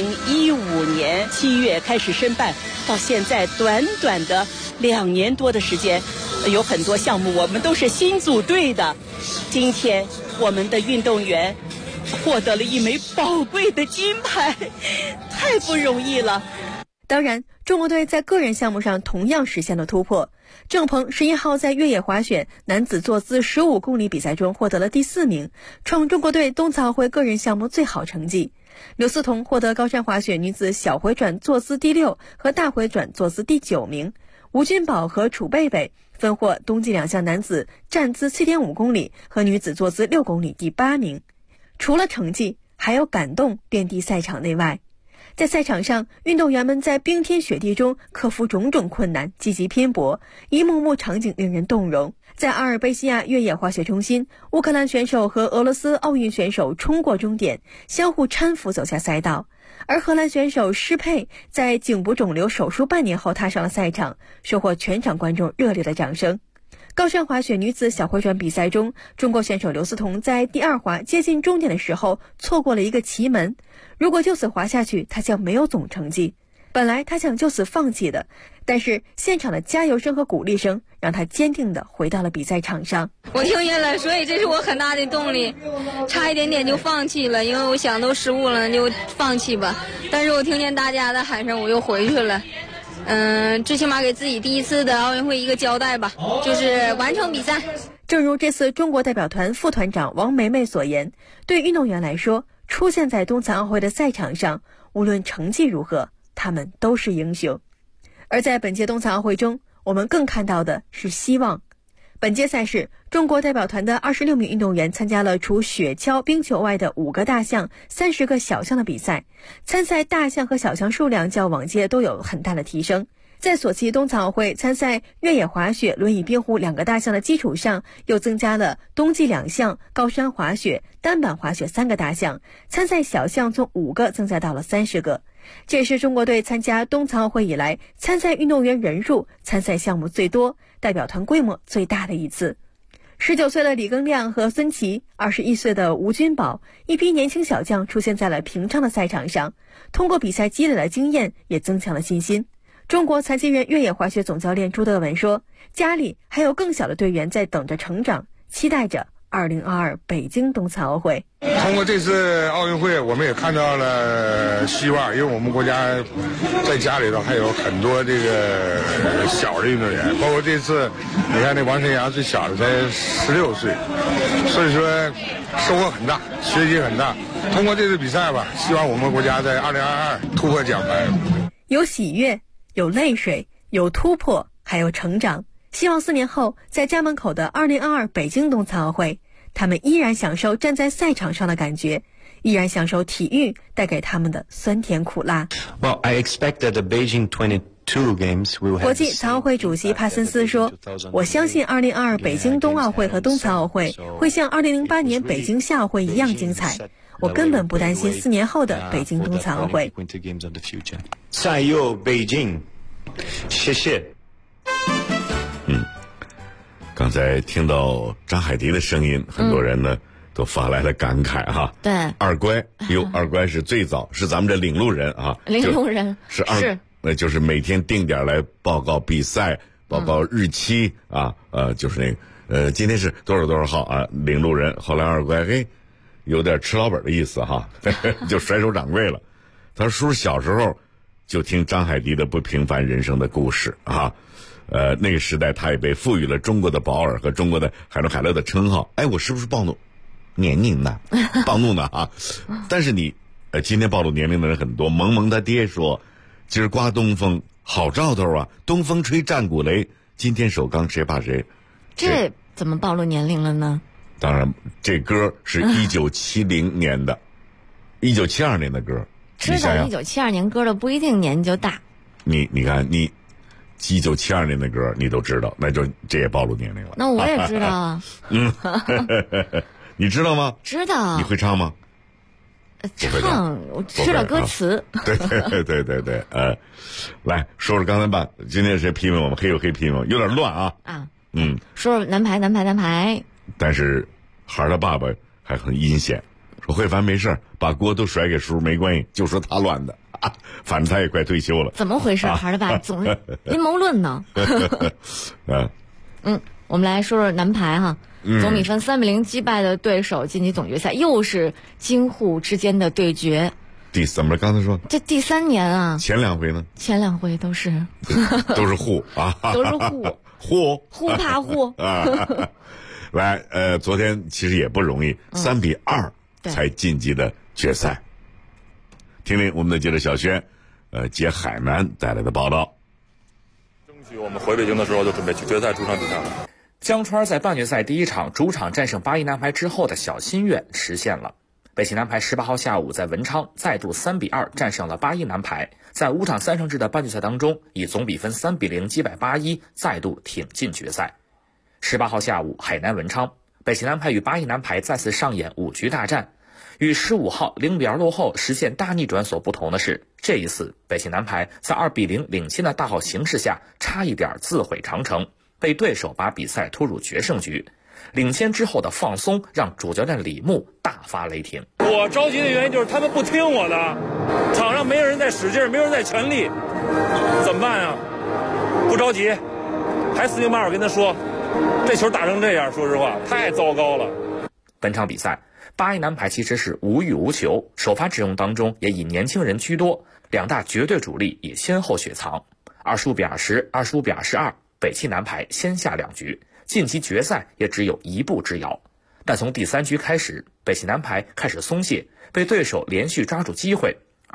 [SPEAKER 14] 2015年7月开始申办，到现在短短的2年多的时间，有很多项目我们都是新组队的。今天我们的运动员获得了一枚宝贵的金牌，太不容易了。
[SPEAKER 17] 当然，中国队在个人项目上同样实现了突破。郑鹏11号在越野滑雪男子坐姿15公里比赛中获得了第4名，创中国队冬残奥会个人项目最好成绩。刘思彤获得高山滑雪女子小回转坐姿第6和大回转坐姿第9名，吴君宝和楚贝贝分获冬季2项男子站姿 7.5 公里和女子坐姿6公里第8名。除了成绩，还有感动遍地赛场内外。在赛场上，运动员们在冰天雪地中克服种种困难，积极拼搏，一幕幕场景令人动容。在阿尔卑西亚越野滑雪中心，乌克兰选手和俄罗斯奥运选手冲过终点，相互搀扶走下赛道。而荷兰选手施佩在颈部肿瘤手术半年后踏上了赛场，收获全场观众热烈的掌声。高山滑雪女子小回转比赛中，中国选手刘思彤在第2滑接近终点的时候错过了一个旗门，如果就此滑下去，她将没有总成绩。本来她想就此放弃的，但是现场的加油声和鼓励声让她坚定地回到了比赛场上。
[SPEAKER 18] 我听见了，所以这是我很大的动力，差一点点就放弃了，因为我想都失误了就放弃吧，但是我听见大家的喊声，我又回去了。最起码给自己第1次的奥运会一个交代吧，就是完成比赛。
[SPEAKER 17] 正如这次中国代表团副团长王梅梅所言，对运动员来说，出现在冬残奥会的赛场上，无论成绩如何，他们都是英雄。而在本届冬残奥会中，我们更看到的是希望。本届赛事，中国代表团的26名运动员参加了除雪橇、冰球外的5个大项、30个小项的比赛，参赛大项和小项数量较往届都有很大的提升。在索契冬残奥会参赛越野滑雪、轮椅冰壶2个大项的基础上，又增加了冬季2项、高山滑雪、单板滑雪3个大项，参赛小项从5个增加到了30个。这也是中国队参加冬残奥会以来参赛运动员人数、参赛项目最多、代表团规模最大的一次。19岁的李庚亮和孙琦，21岁的吴君宝，一批年轻小将出现在了平昌的赛场上，通过比赛积累了经验，也增强了信心。中国残疾人越野滑雪总教练朱德文说，家里还有更小的队员在等着成长，期待着2022北京冬残奥会。
[SPEAKER 19] 通过这次奥运会，我们也看到了希望，因为我们国家在家里头还有很多这个小的运动员，包括这次你看那王晨阳最小的才16岁，所以说收获很大，学习很大。通过这次比赛吧，希望我们国家在2022突破奖牌。
[SPEAKER 17] 有喜悦，有泪水，有突破，还有成长。希望4年后，在家门口的2022北京冬残奥会，他们依然享受站在赛场上的感觉，依然享受体育带给他们的酸甜苦辣。
[SPEAKER 20] Well, I expect that the Beijing 22 games will have...
[SPEAKER 17] 国际残奥会主席帕森斯说，我相信2022北京冬奥会和冬残奥会会像2008年北京夏奥会一样精彩。我根本不担心4年后的北京冬残奥会。
[SPEAKER 20] 加油北京，谢谢。
[SPEAKER 2] 刚才听到张海迪的声音，很多人呢都发来了感慨哈。
[SPEAKER 7] 对，
[SPEAKER 2] 二乖，二乖是最早是咱们这领路人啊，
[SPEAKER 7] 领路人
[SPEAKER 2] 是就是每天定点来报告比赛，报告日期啊，就是那个今天是多少号啊，领路人。后来二乖有点吃老本的意思哈，就甩手掌柜了。他说叔小时候就听张海迪的不平凡人生的故事啊。那个时代他也被赋予了中国的保尔和中国的海伦海勒的称号。我是不是暴露年龄呢？暴露呢啊！但是你今天暴露年龄的人很多。萌萌他爹说，今儿刮东风好兆头啊，东风吹战鼓擂，今天首钢谁怕谁。
[SPEAKER 7] 这怎么暴露年龄了呢？
[SPEAKER 2] 当然这歌是1970年的 1972年的歌，
[SPEAKER 7] 知道1972年歌的不一定年纪就大。
[SPEAKER 2] 你看你1972年的歌你都知道，那就这也暴露年龄了。
[SPEAKER 7] 那我也知道啊。
[SPEAKER 2] 你知道吗？
[SPEAKER 7] 知道。
[SPEAKER 2] 你会唱吗？
[SPEAKER 7] 唱，我知道歌词。
[SPEAKER 2] 对，来说说刚才吧，今天谁批评我们黑有黑批评，有点乱啊。说说男排。但是孩儿他爸爸还很阴险，说慧凡没事，把锅都甩给叔没关系，就说他乱的啊，反正他也快退休了。
[SPEAKER 7] 怎么回事？孩儿他爸总是阴谋论呢。我们来说说男排哈。总比分3-0击败的对手晋级总决赛，又是京沪之间的对决。
[SPEAKER 2] 怎么刚才说？
[SPEAKER 7] 这第3年啊。
[SPEAKER 2] 前2回呢？
[SPEAKER 7] 前2回都是
[SPEAKER 2] 互啊，
[SPEAKER 7] 都是互怕互
[SPEAKER 2] 啊。来，昨天其实也不容易，3-2才晋级的决赛。听听我们的记者小轩，接海南带来的报道。
[SPEAKER 21] 争取我们回北京的时候就准备去决赛主场比赛了。
[SPEAKER 22] 江川在半决赛第1场主场战胜8-1男排之后的小心愿实现了。北齐男排18号下午在文昌再度3-2战胜了8-1男排，在5场3胜制的半决赛当中，以总比分3-0击败8-1，再度挺进决赛。18号下午海南文昌，北齐男排与8-1男排再次上演5局大战。与15号0-2落后实现大逆转所不同的是，这一次北齐男排在2-0领先的大好形势下，差一点自毁长城，被对手把比赛拖入决胜局。领先之后的放松让主教练李牧大发雷霆。
[SPEAKER 21] 我着急的原因就是他们不听我的，场上没有人在使劲，没有人在全力，怎么办啊？不着急，还4平8稳跟他说，这球打成这样，说实话太糟糕了。
[SPEAKER 22] 本场比赛8-1男排其实是无欲无求，首发阵容当中也以年轻人居多，两大绝对主力也先后雪藏。25-20、25-22，北齐男排先下2局，晋级决赛也只有1步之遥。但从第3局开始，北齐男排开始松懈，被对手连续抓住机会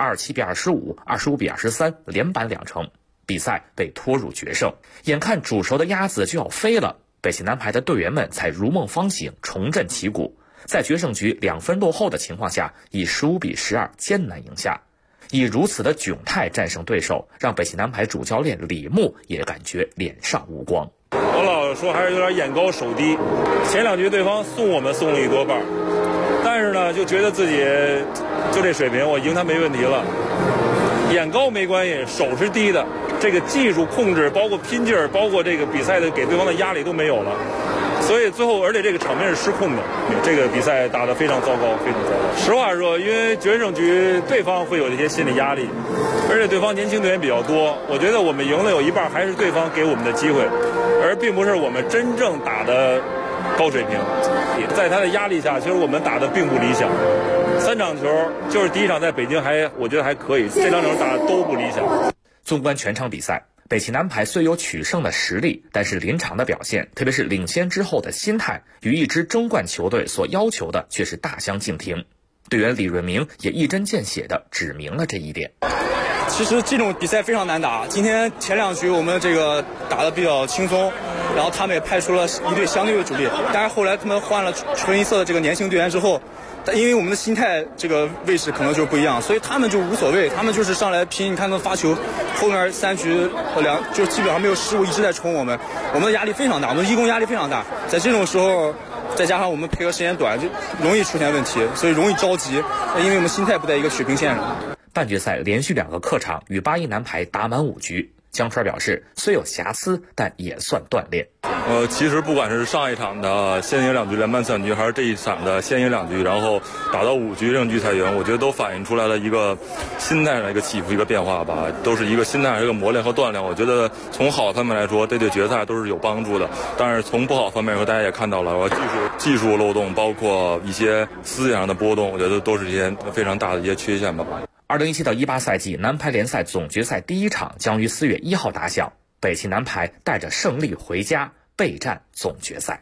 [SPEAKER 22] ，27-25、25-23连扳2城，比赛被拖入决胜。眼看煮熟的鸭子就要飞了，北齐男排的队员们才如梦方醒，重振旗鼓，在决胜局2分落后的情况下，以15-12艰难赢下。以如此的窘态战胜对手，让北齐男排主教练李牧也感觉脸上无光。
[SPEAKER 21] 我老说还是有点眼高手低，前2局对方送我们送了1多半，但是呢就觉得自己就这水平，我赢他没问题了。眼高没关系，手是低的，这个技术控制包括拼劲儿，包括这个比赛的给对方的压力都没有了，所以最后而且这个场面是失控的，这个比赛打得非常糟糕，非常糟糕。实话说，因为决胜局对方会有一些心理压力，而且对方年轻队员比较多，我觉得我们赢了有一半还是对方给我们的机会，而并不是我们真正打的高水平。在他的压力下，其实我们打的并不理想。3场球就是第1场在北京我觉得还可以，这2场打的都不理想。
[SPEAKER 22] 纵观全场比赛，北齐男排虽有取胜的实力，但是临场的表现，特别是领先之后的心态，与一支争冠球队所要求的却是大相径庭。队员李润明也一针见血地指明了这一点。
[SPEAKER 23] 其实这种比赛非常难打，今天前2局我们这个打得比较轻松，然后他们也派出了一队相对的主力，但是后来他们换了纯一色的这个年轻队员之后，因为我们的心态这个位置可能就不一样，所以他们就无所谓，他们就是上来拼，你看他们发球，后面3局就基本上没有失误，一直在冲我们的压力非常大，我们义工压力非常大，在这种时候再加上我们配合时间短，就容易出现问题，所以容易着急，因为我们心态不在一个水平线上。
[SPEAKER 22] 半决赛连续2个客场与8-1男排打满5局，江川表示虽有瑕疵，但也算锻炼。
[SPEAKER 21] 其实不管是上一场的先赢2局连扳3局，还是这一场的先赢2局，然后打到5局胜局才赢，我觉得都反映出来了一个心态上一个起伏，一个变化吧，都是一个心态上一个磨练和锻炼。我觉得从好方面来说，这对决赛都是有帮助的，但是从不好方面，大家也看到了，技术漏洞，包括一些思想上的波动，我觉得都是一些非常大的一些缺陷吧。
[SPEAKER 22] 2017-18赛季男排联赛总决赛第1场将于4月1号打响，北齐男排带着胜利回家，备战总决赛。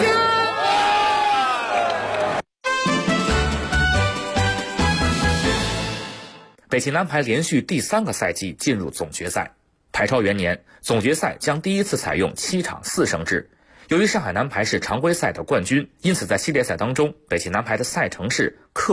[SPEAKER 22] 北齐男排连续第3个赛季进入总决赛。台超元年，总决赛将第一次采用7场4胜制。由于上海男排是常规赛的冠军，因此在系列赛当中，北齐男排的赛程是客、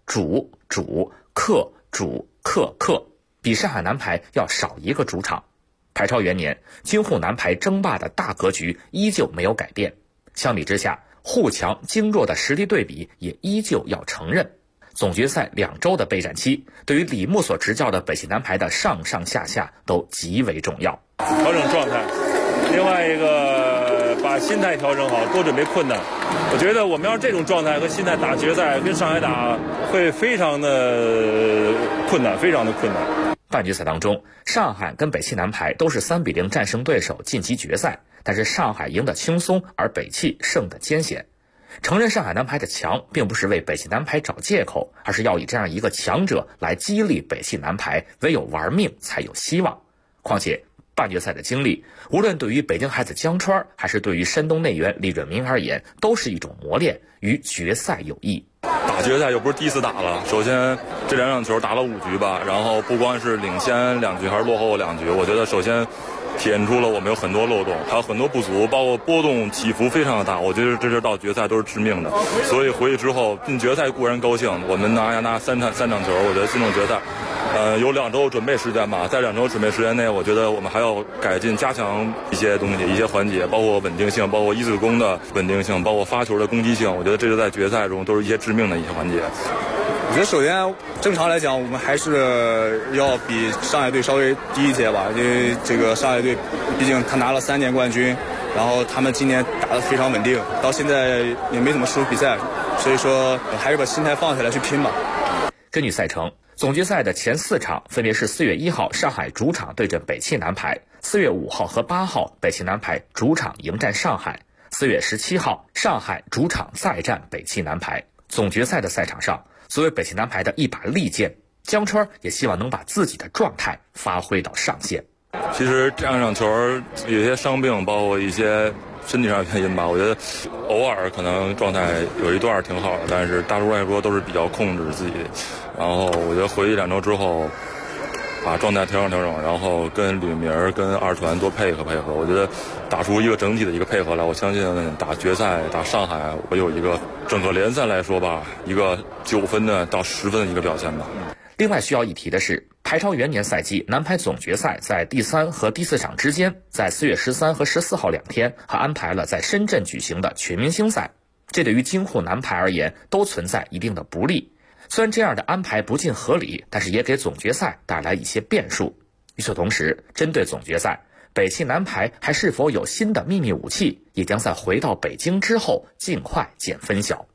[SPEAKER 22] 主客主客客，比上海男排要少一个主场。排超元年，京沪男排争霸的大格局依旧没有改变，相比之下，沪强京弱的实力对比也依旧要承认。总决赛2周的备战期，对于李牧所执教的北汽男排的上上下下都极为重要。
[SPEAKER 21] 调整状态，另外一个把心态调整好，多准备困难。我觉得我们要是这种状态和心态打决赛，跟上海打会非常的困难，非常的困难。
[SPEAKER 22] 半决赛当中，上海跟北汽男排都是3比0战胜对手晋级决赛，但是上海赢得轻松，而北汽胜得艰险。承认上海男排的强，并不是为北汽男排找借口，而是要以这样一个强者来激励北汽男排，唯有玩命才有希望。况且半决赛的经历，无论对于北京孩子江川，还是对于山东内援李润民而言，都是一种磨练，与决赛有益。
[SPEAKER 21] 打决赛又不是第一次打了，首先这2场球打了5局吧，然后不光是领先2局还是落后2局，我觉得首先体现出了我们有很多漏洞，还有很多不足，包括波动起伏非常的大，我觉得这是到决赛都是致命的。所以回去之后进决赛固然高兴，我们拿3场球，我觉得进入决赛有2周准备时间吧，在2周准备时间内，我觉得我们还要改进加强一些东西，一些环节，包括稳定性，包括一字攻的稳定性，包括发球的攻击性，我觉得这是在决赛中都是一些致命的一些环节。
[SPEAKER 23] 我觉得首先正常来讲，我们还是要比上海队稍微低一些吧，因为这个上海队毕竟他拿了3年冠军，然后他们今年打得非常稳定，到现在也没怎么输比赛，所以说还是把心态放下来去拼吧。
[SPEAKER 22] 根据赛程，总决赛的前4场分别是4月1号上海主场对阵北汽男排，4月5号和8号北汽男排主场迎战上海，4月17号上海主场再战北汽男排。总决赛的赛场上，作为北汽男排的一把利剑，江川也希望能把自己的状态发挥到上限。
[SPEAKER 21] 其实这2场球有些伤病，包括一些身体上的原因吧，我觉得偶尔可能状态有一段挺好的，但是大多数来说都是比较控制自己。然后我觉得回去2周之后，把状态调整，然后跟吕明跟二传多配合，我觉得打出一个整体的一个配合来，我相信打决赛打上海，我有一个整个联赛来说吧，一个9分的到10分的一个表现吧。
[SPEAKER 22] 另外需要一提的是，排超元年赛季男排总决赛在第3和第4场之间，在4月13和14号2天还安排了在深圳举行的全明星赛，这对于京沪男排而言都存在一定的不利。虽然这样的安排不尽合理，但是也给总决赛带来一些变数。与此同时，针对总决赛，北汽男排还是否有新的秘密武器，也将在回到北京之后尽快见分晓。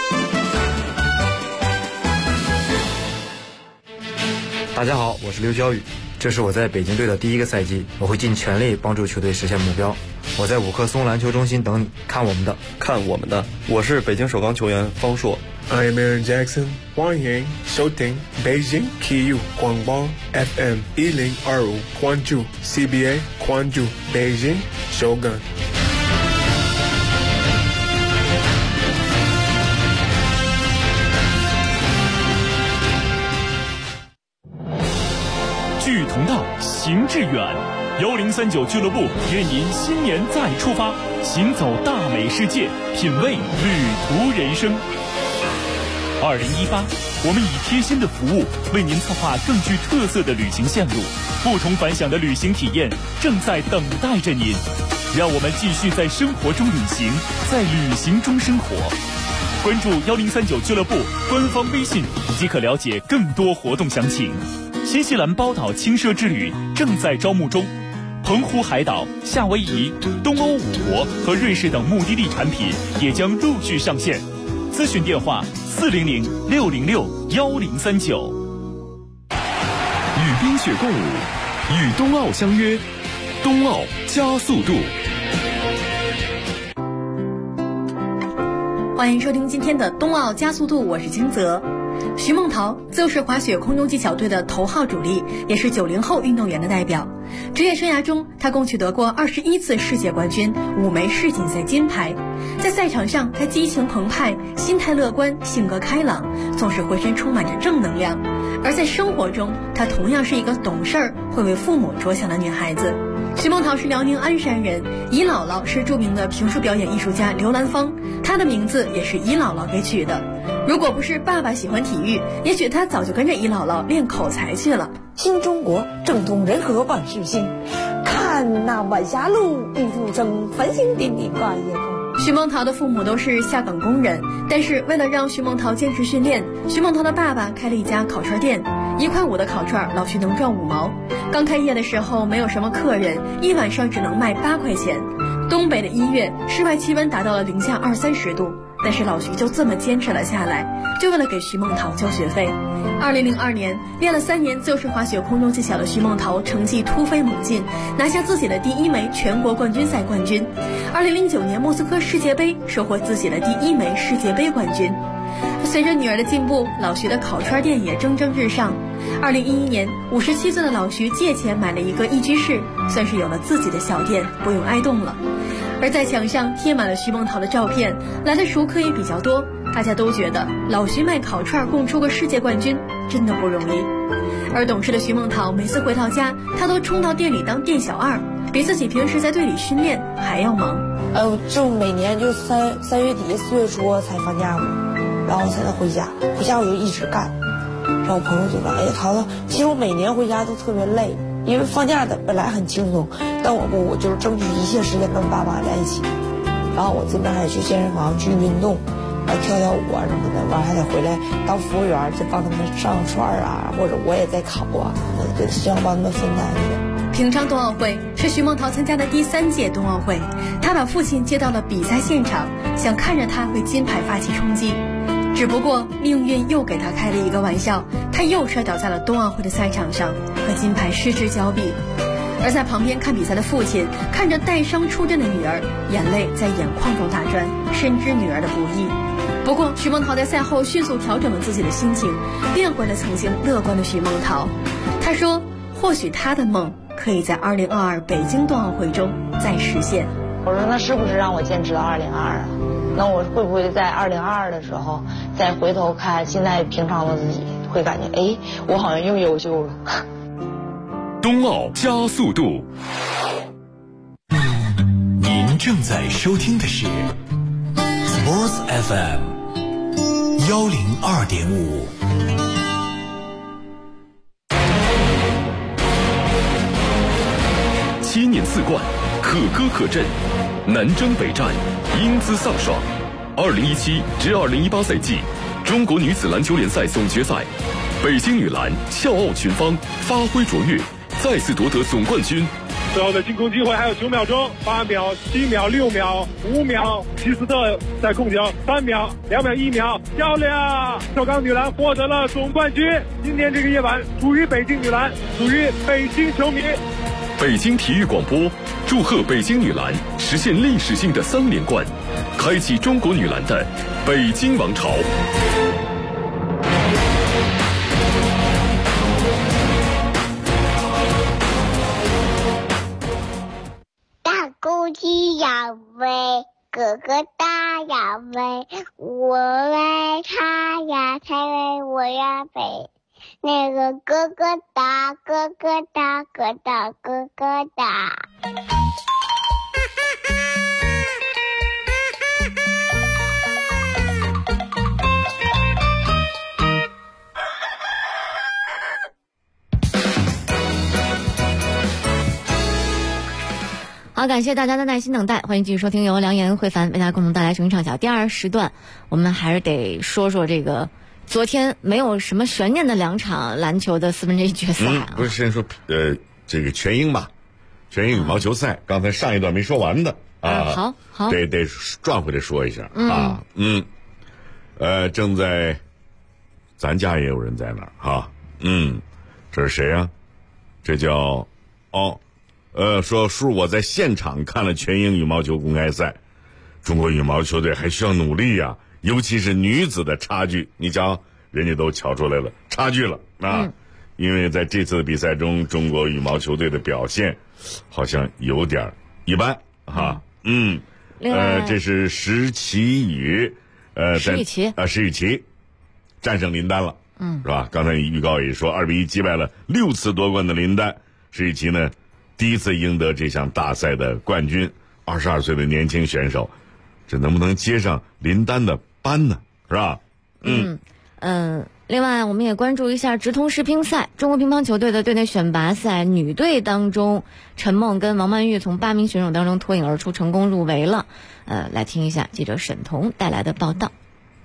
[SPEAKER 1] 大家好，我是刘晓宇，这是我在北京队的第1个赛季，我会尽全力帮助球队实现目标。我在五棵松篮球中心等你，看我们的。
[SPEAKER 3] 我是北京首钢球员方硕。
[SPEAKER 5] I am Aaron Jackson， 欢迎收听北京体育广播 FM 1025，关注 CBA， 关注北京首钢。
[SPEAKER 4] 聚同道，行致远。1039俱乐部愿您新年再出发，行走大美世界，品味旅途人生。2018，我们以贴心的服务为您策划更具特色的旅行线路，不同凡响的旅行体验正在等待着您。让我们继续在生活中旅行，在旅行中生活。关注1039俱乐部官方微信即可了解更多活动详情。新西兰包岛轻奢之旅正在招募中，澎湖海岛、夏威夷、东欧5国和瑞士等目的地产品也将陆续上线。咨询电话400-606-1039。
[SPEAKER 24] 与冰雪共舞，与冬奥相约，冬奥加速度。
[SPEAKER 17] 欢迎收听今天的冬奥加速度，我是金泽。徐梦桃自由式滑雪空中技巧队的头号主力，也是90后运动员的代表。职业生涯中，他共取得过21次世界冠军，5枚世锦赛金牌。在赛场上，他激情澎湃，心态乐观，性格开朗，总是浑身充满着正能量。而在生活中，她同样是一个懂事儿、会为父母着想的女孩子。 徐梦桃是辽宁鞍山人，姨姥姥是著名的评书表演艺术家刘兰芳，她的名字也是姨姥姥给取的。如果不是爸爸喜欢体育，也许她早就跟着姨姥姥练口才去了。
[SPEAKER 6] 新中国正统人和万事兴，看那晚霞路，玉兔生，繁星点点挂夜空。
[SPEAKER 17] 徐梦桃的父母都是下岗工人，但是为了让徐梦桃坚持训练，徐梦桃的爸爸开了一家烤串店，1块5的烤串，老徐能赚5毛。刚开业的时候没有什么客人，一晚上只能卖8块钱。东北的1月，室外气温达到了零下20-30度，但是老徐就这么坚持了下来，就为了给徐梦桃交学费。2002年，练了3年自由式滑雪空中技巧的徐梦桃成绩突飞猛进，拿下自己的第1枚全国冠军赛冠军。2009年莫斯科世界杯收获自己的第1枚世界杯冠军。随着女儿的进步，老徐的烤串店也蒸蒸日上。2011年，57岁的老徐借钱买了一个1居室，算是有了自己的小店，不用挨冻了。而在墙上贴满了徐梦桃的照片，来的熟客也比较多，大家都觉得老徐卖烤串供出个世界冠军真的不容易。而懂事的徐梦桃每次回到家，她都冲到店里当店小二，比自己平时在队里训练还要忙。
[SPEAKER 6] 就每年就3月底4月初才放假嘛，然后才能回家，回家我就一直干。然后我朋友就说：“哎呀，桃子，其实我每年回家都特别累，因为放假的本来很轻松，但我就是争取一切时间跟爸妈在一起。然后我这边还去健身房去运动，跳跳舞啊什么的，完还得回来当服务员，就帮他们上串啊，或者我也在烤啊，希望帮他们分担一点。”
[SPEAKER 17] 平昌冬奥会是徐梦桃参加的第3届冬奥会，她把父亲接到了比赛现场，想看着他为金牌发起冲击。只不过命运又给他开了一个玩笑，他又摔倒在了冬奥会的赛场上，和金牌失之交臂。而在旁边看比赛的父亲看着带伤出阵的女儿，眼泪在眼眶中打转，深知女儿的不易。不过徐梦桃在赛后迅速调整了自己的心情，变回了曾经乐观的徐梦桃。她说或许她的梦可以在2022北京冬奥会中再实现。
[SPEAKER 6] 我说那是不是让我坚持到2022啊？那我会不会在2022的时候再回头看现在平常的自己，会感觉哎，我好像又优秀了。
[SPEAKER 24] 冬奥加速度。
[SPEAKER 8] 您正在收听的是 Sports FM 102.5。
[SPEAKER 24] 7年4冠，可歌可阵，南征北战，英姿飒爽。2017至2018赛季中国女子篮球联赛总决赛，北京女篮笑傲群芳，发挥卓越，再次夺得总冠军。
[SPEAKER 9] 最后的进攻机会还有9秒钟，8秒、7秒、6秒、5秒，齐斯特在控球，3秒、2秒、1秒，漂亮！首钢女篮获得了总冠军。今天这个夜晚属于北京女篮，属于北京球迷。
[SPEAKER 24] 北京体育广播祝贺北京女篮实现历史性的3连冠，开启中国女篮的北京王朝。
[SPEAKER 11] 大公鸡要飞，哥哥大要飞，我为他呀，才为我呀飞。那个哥哥大，哥哥大，哥大，哥哥大。
[SPEAKER 7] 好，感谢大家的耐心等待，欢迎继续收听由梁岩、慧凡为大家共同带来球迷畅想第2时段。我们还是得说说这个昨天没有什么悬念的2场篮球的1/4决赛啊。
[SPEAKER 2] 不是先说这个全英吧，全英羽毛球赛，刚才上一段没说完的啊。
[SPEAKER 7] 好，
[SPEAKER 2] 得转回来说一下啊。正在咱家也有人在那儿哈。这是谁啊？这叫说叔，我在现场看了全英羽毛球公开赛，中国羽毛球队还需要努力呀，尤其是女子的差距，你瞧人家都瞧出来了差距了啊。因为在这次的比赛中，中国羽毛球队的表现好像有点一般哈。这是石宇奇战胜林丹了，是吧？刚才预告也说2-1击败了6次夺冠的林丹，石宇奇呢第一次赢得这项大赛的冠军，22岁的年轻选手，这能不能接上林丹的班呢？是吧？
[SPEAKER 7] 另外我们也关注一下直通世乒赛，中国乒乓球队的队内选拔赛女队当中，陈梦跟王曼玉从8名选手当中脱颖而出，成功入围了。来听一下记者沈彤带来的报道。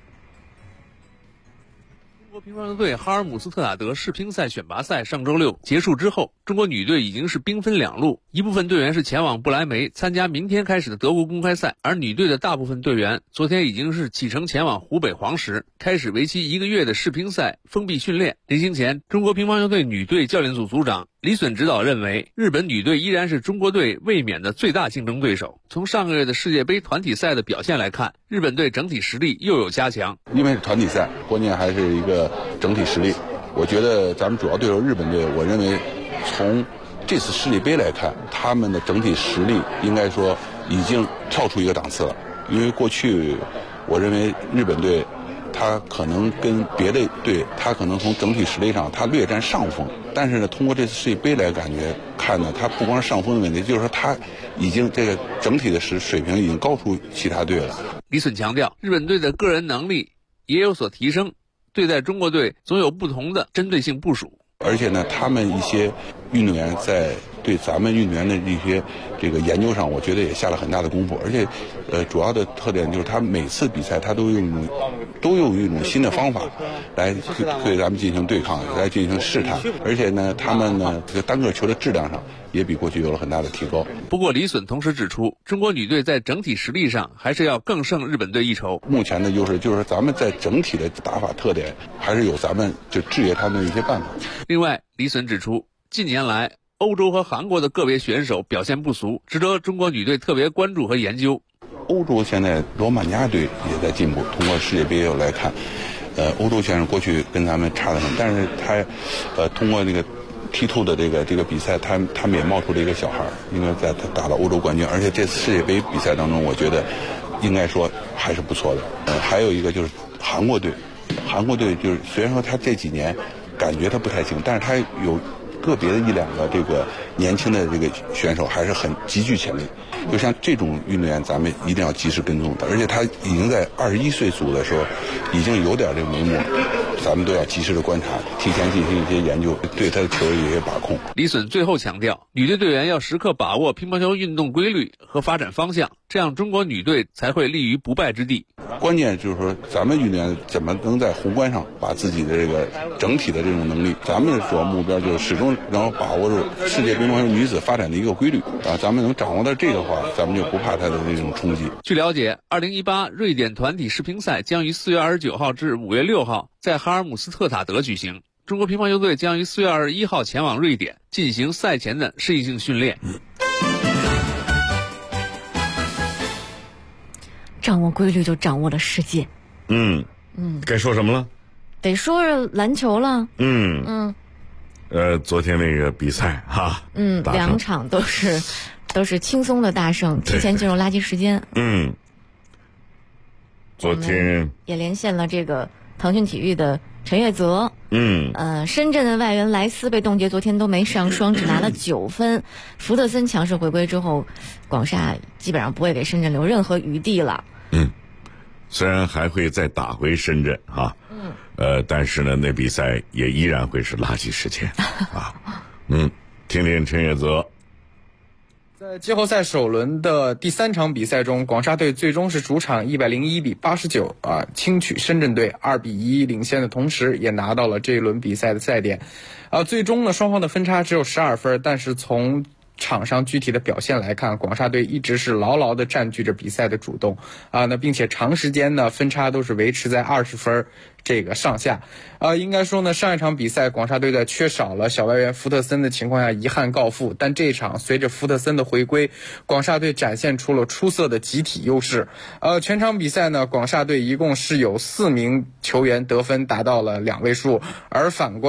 [SPEAKER 10] 中国乒乓球队哈尔姆斯特塔德世乒赛选拔赛上周6结束之后，中国女队已经是兵分两路，一部分队员是前往不来梅参加明天开始的德国公开赛，而女队的大部分队员昨天已经是启程前往湖北黄石，开始为期1个月的世乒赛封闭训练。临行前，中国乒乓球队女队教练组组长李隼指导认为，日本女队依然是中国队卫冕的最大竞争对手。从上个月的世界杯团体赛的表现来看，日本队整体实力又有加强。
[SPEAKER 16] 因为是团体赛，关键还是一个整体实力。我觉得咱们主要对手日本队，我认为从这次世界杯来看，他们的整体实力应该说已经跳出一个档次了。因为过去我认为日本队他可能跟别的队，他可能从整体实力上他略占上风，但是呢，通过这次世界杯来感觉看呢，他不光是上风的问题，就是说他已经这个整体的水平已经高出其他队了。
[SPEAKER 10] 李隼强调，日本队的个人能力也有所提升，对待中国队总有不同的针对性部署。
[SPEAKER 16] 而且呢，他们一些运动员在对咱们运动员的一些这个研究上，我觉得也下了很大的功夫。而且，主要的特点就是他每次比赛他都用一种新的方法来对咱们进行对抗，来进行试探。而且呢，他们呢这个单个球的质量上也比过去有了很大的提高。
[SPEAKER 10] 不过，李隼同时指出，中国女队在整体实力上还是要更胜日本队一筹。
[SPEAKER 16] 目前的优势就是咱们在整体的打法特点还是有咱们就制约他们的一些办法。
[SPEAKER 10] 另外，李隼指出，近年来欧洲和韩国的个别选手表现不俗，值得中国女队特别关注和研究。
[SPEAKER 16] 欧洲现在罗马尼亚队也在进步，通过世界杯来看，欧洲选手过去跟咱们差得很，但是他通过那个T2的这个比赛，他们也冒出了一个小孩，应该在他打了欧洲冠军，而且这次世界杯比赛当中，我觉得应该说还是不错的。还有一个就是韩国队就是虽然说他这几年感觉他不太行，但是他有个别的1-2个这个年轻的这个选手还是很极具潜力。就像这种运动员，咱们一定要及时跟踪的，而且他已经在21岁组的时候已经有点这个眉目，咱们都要及时的观察，提前进行一些研究，对他的球有一些把控。
[SPEAKER 10] 李隼最后强调，女队队员要时刻把握乒乓球运动规律和发展方向，这样中国女队才会立于不败之地。
[SPEAKER 16] 关键就是说，咱们运动员怎么能在宏观上把自己的这个整体的这种能力，咱们的主要目标就是始终能把握住世界乒乓球女子发展的一个规律啊，咱们能掌握到这个话，咱们就不怕它的那种冲击。
[SPEAKER 10] 据了解，2018瑞典团体世乒赛将于4月29号至5月6号在哈尔姆斯特塔德举行，中国乒乓球队将于4月21号前往瑞典进行赛前的适应性训练。
[SPEAKER 7] 掌握规律就掌握了世界。
[SPEAKER 2] 该说什么了？
[SPEAKER 7] 得说是篮球了。
[SPEAKER 2] 昨天那个比赛哈
[SPEAKER 7] ，2场都是轻松的大胜，提前进入垃圾时间。
[SPEAKER 2] 昨天
[SPEAKER 7] 也连线了这个腾讯体育的陈月泽。深圳的外援莱斯被冻结，昨天都没上双，只拿了9分。福特森强势回归之后，广厦基本上不会给深圳留任何余地了。
[SPEAKER 2] 虽然还会再打回深圳哈，但是呢，那比赛也依然会是垃圾时间啊。听听陈月泽。
[SPEAKER 12] 在季后赛首轮的第3场比赛中，广厦队最终是主场101比89轻取深圳队，2比1领先的同时，也拿到了这一轮比赛的赛点。最终呢，双方的分差只有12分，但是从场上具体的表现来看，广厦队一直是牢牢地占据着比赛的主动并且长时间呢分差都是维持在20分这个上下。应该说呢，上一场比赛广厦队在缺少了小外援福特森的情况下遗憾告负，但这一场随着福特森的回归，广厦队展现出了出色的集体优势。全场比赛呢，广厦队一共是有4名球员得分达到了2位数，而反观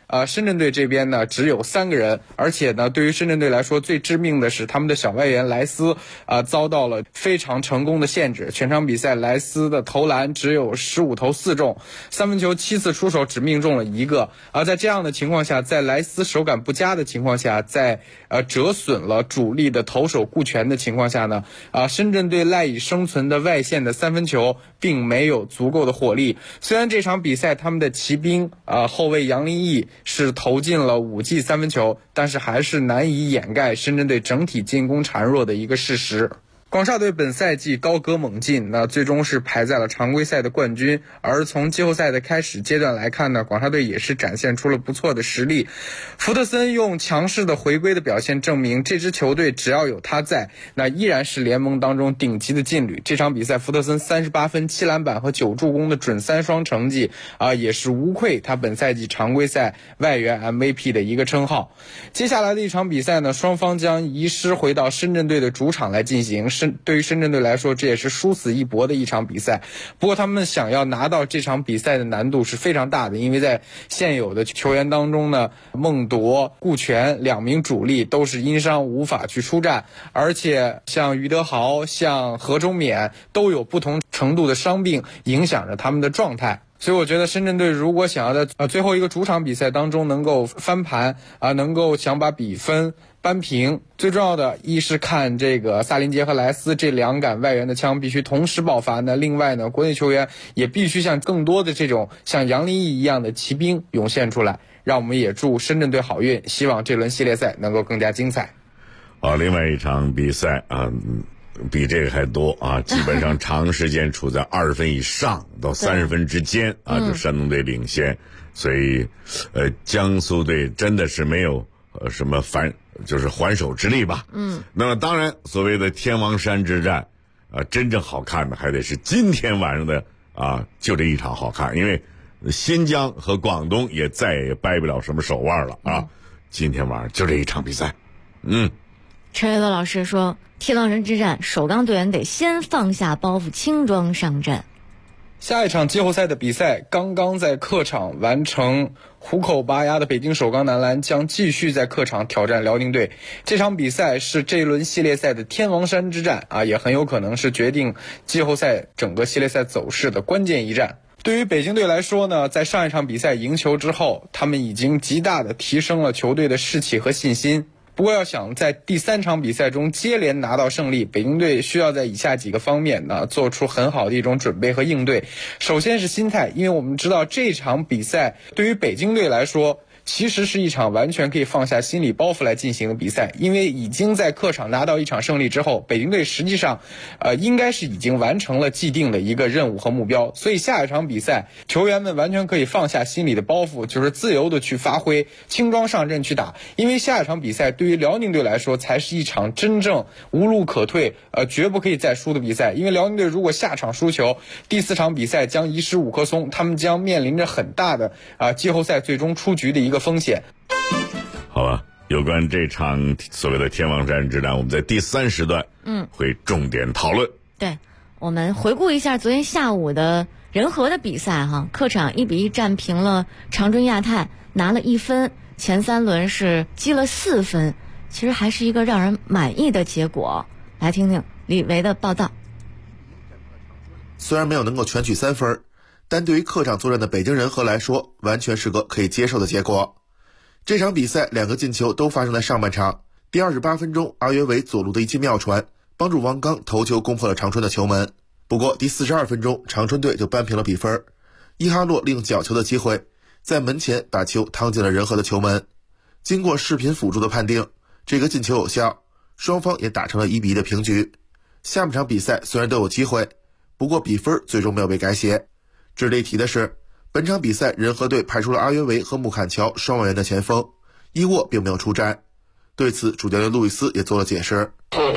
[SPEAKER 12] 深圳队这边呢只有3个人，而且呢对于深圳队来说最致命的是他们的小外援莱斯遭到了非常成功的限制。全场比赛莱斯的投篮只有15投4中，3分球7次出手只命中了1个。而在这样的情况下，在莱斯手感不佳的情况下，在折损了主力的投手顾全的情况下呢，深圳队赖以生存的外线的3分球并没有足够的火力。虽然这场比赛他们的骑兵后卫杨林毅是投进了5记3分球，但是还是难以掩盖深圳队整体进攻孱弱的一个事实。广厦队本赛季高歌猛进，那最终是排在了常规赛的冠军。而从季后赛的开始阶段来看呢，广厦队也是展现出了不错的实力。福特森用强势的回归的表现证明，这支球队只要有他在，那依然是联盟当中顶级的劲旅。这场比赛福特森38分、7篮板和9助攻的准3双成绩也是无愧他本赛季常规赛外援 MVP 的一个称号。接下来的一场比赛呢，双方将移师回到深圳队的主场来进行。对于深圳队来说，这也是殊死一搏的一场比赛。不过他们想要拿到这场比赛的难度是非常大的，因为在现有的球员当中呢，孟铎、顾全2名主力都是因伤无法去出战，而且像于德豪、像何忠勉都有不同程度的伤病影响着他们的状态。所以我觉得深圳队如果想要在最后一个主场比赛当中能够翻盘能够想把比分扳平，最重要的一是看这个萨林杰和莱斯这2杆外援的枪必须同时爆发。那另外呢，国内球员也必须像更多的这种像杨林毅一样的骑兵涌现出来。让我们也祝深圳队好运，希望这轮系列赛能够更加精彩。
[SPEAKER 2] 另外一场比赛比这个还多基本上长时间处在20分以上到30分之间就山东队领先，所以江苏队真的是没有什么就是还手之力吧。那么当然所谓的天王山之战真正好看的还得是今天晚上的就这一场好看，因为新疆和广东也再也掰不了什么手腕了今天晚上就这一场比赛。
[SPEAKER 7] 陈伟乐老师说，天王山之战首钢队员得先放下包袱，轻装上阵。
[SPEAKER 12] 下一场季后赛的比赛刚刚在客场完成虎口拔牙的北京首钢男篮将继续在客场挑战辽宁队。这场比赛是这一轮系列赛的天王山之战也很有可能是决定季后赛整个系列赛走势的关键一战。对于北京队来说呢，在上一场比赛赢球之后，他们已经极大的提升了球队的士气和信心。不过要想在第3场比赛中接连拿到胜利，北京队需要在以下几个方面呢做出很好的一种准备和应对。首先是心态，因为我们知道这场比赛对于北京队来说其实是一场完全可以放下心理包袱来进行的比赛，因为已经在客场拿到一场胜利之后，北京队实际上应该是已经完成了既定的一个任务和目标。所以下一场比赛球员们完全可以放下心理的包袱，就是自由的去发挥，轻装上阵去打。因为下一场比赛对于辽宁队来说才是一场真正无路可退绝不可以再输的比赛。因为辽宁队如果下场输球，第4场比赛将移师五棵松，他们将面临着很大的季后赛最终出局的一个风险。
[SPEAKER 2] 好吧，有关这场所谓的天王山之战，我们在第3时段会重点讨论。
[SPEAKER 7] 对，我们回顾一下昨天下午的仁和的比赛客场1-1战平了长春亚泰，拿了1分，前3轮是积了4分，其实还是一个让人满意的结果。来听听李维的报道。
[SPEAKER 13] 虽然没有能够全取3分，但对于客场作战的北京人和来说，完全是个可以接受的结果。这场比赛2个进球都发生在上半场。第28分钟，阿约维左路的一记妙传，帮助王刚头球攻破了长春的球门。不过第42分钟，长春队就扳平了比分。伊哈洛利用角球的机会，在门前把球趟进了仁和的球门。经过视频辅助的判定，这个进球有效，双方也打成了1-1的平局。下半场比赛虽然都有机会，不过比分最终没有被改写。值得一提的是，本场比赛仁和队派出了阿约维和穆坎乔双外援的前锋，伊沃并没有出战。对此，主教练路易斯也做了解释。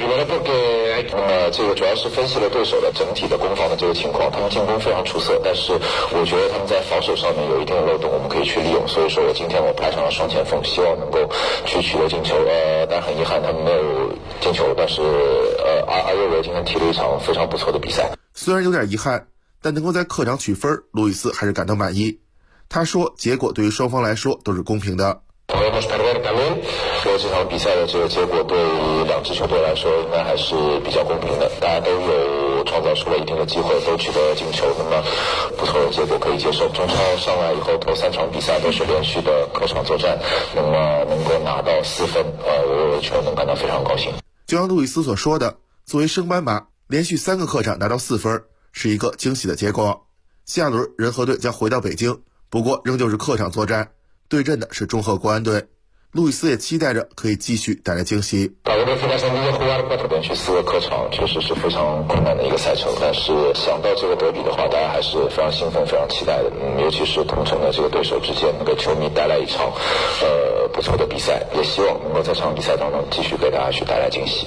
[SPEAKER 14] 这个主要是分析了对手的整体的攻防的这个情况，他们进攻非常出色，但是我觉得他们在防守上面有一定的漏洞，我们可以去利用。所以说今天我派上了双前锋，希望能够去取得进球。但很遗憾他们没有进球，但是阿约维今天踢了一场非常不错的比赛。
[SPEAKER 13] 虽然有点遗憾，但能够在客场取分，路易斯还是感到满意。 他说结果对于双方来说都是公平的。
[SPEAKER 14] 说这场比赛的这个结果对两支球队来说应该还是比较公平的，大家都有创造出了一定的机会，都取得了进球，那么不错的结果可以接受。中超上来以后头3场比赛都是连续的客场作战，那么能够拿到4分，我为球能感到非常高兴。
[SPEAKER 13] 就像路易斯所说的，作为升班马，连续3个客场拿到4分是一个惊喜的结果。下轮人和队将回到北京，不过仍旧是客场作战，对阵的是中赫国安队。路易斯也期待着可以继续带来惊喜。
[SPEAKER 14] 连续4个客场确实是非常困难的一个赛程，但是想到这个德比的话，大家还是非常兴奋、非常期待的。尤其是同城的这个对手之间，能给球迷带来一场不错的比赛，也希望能够在这场比赛当中继续给大家去带来惊喜。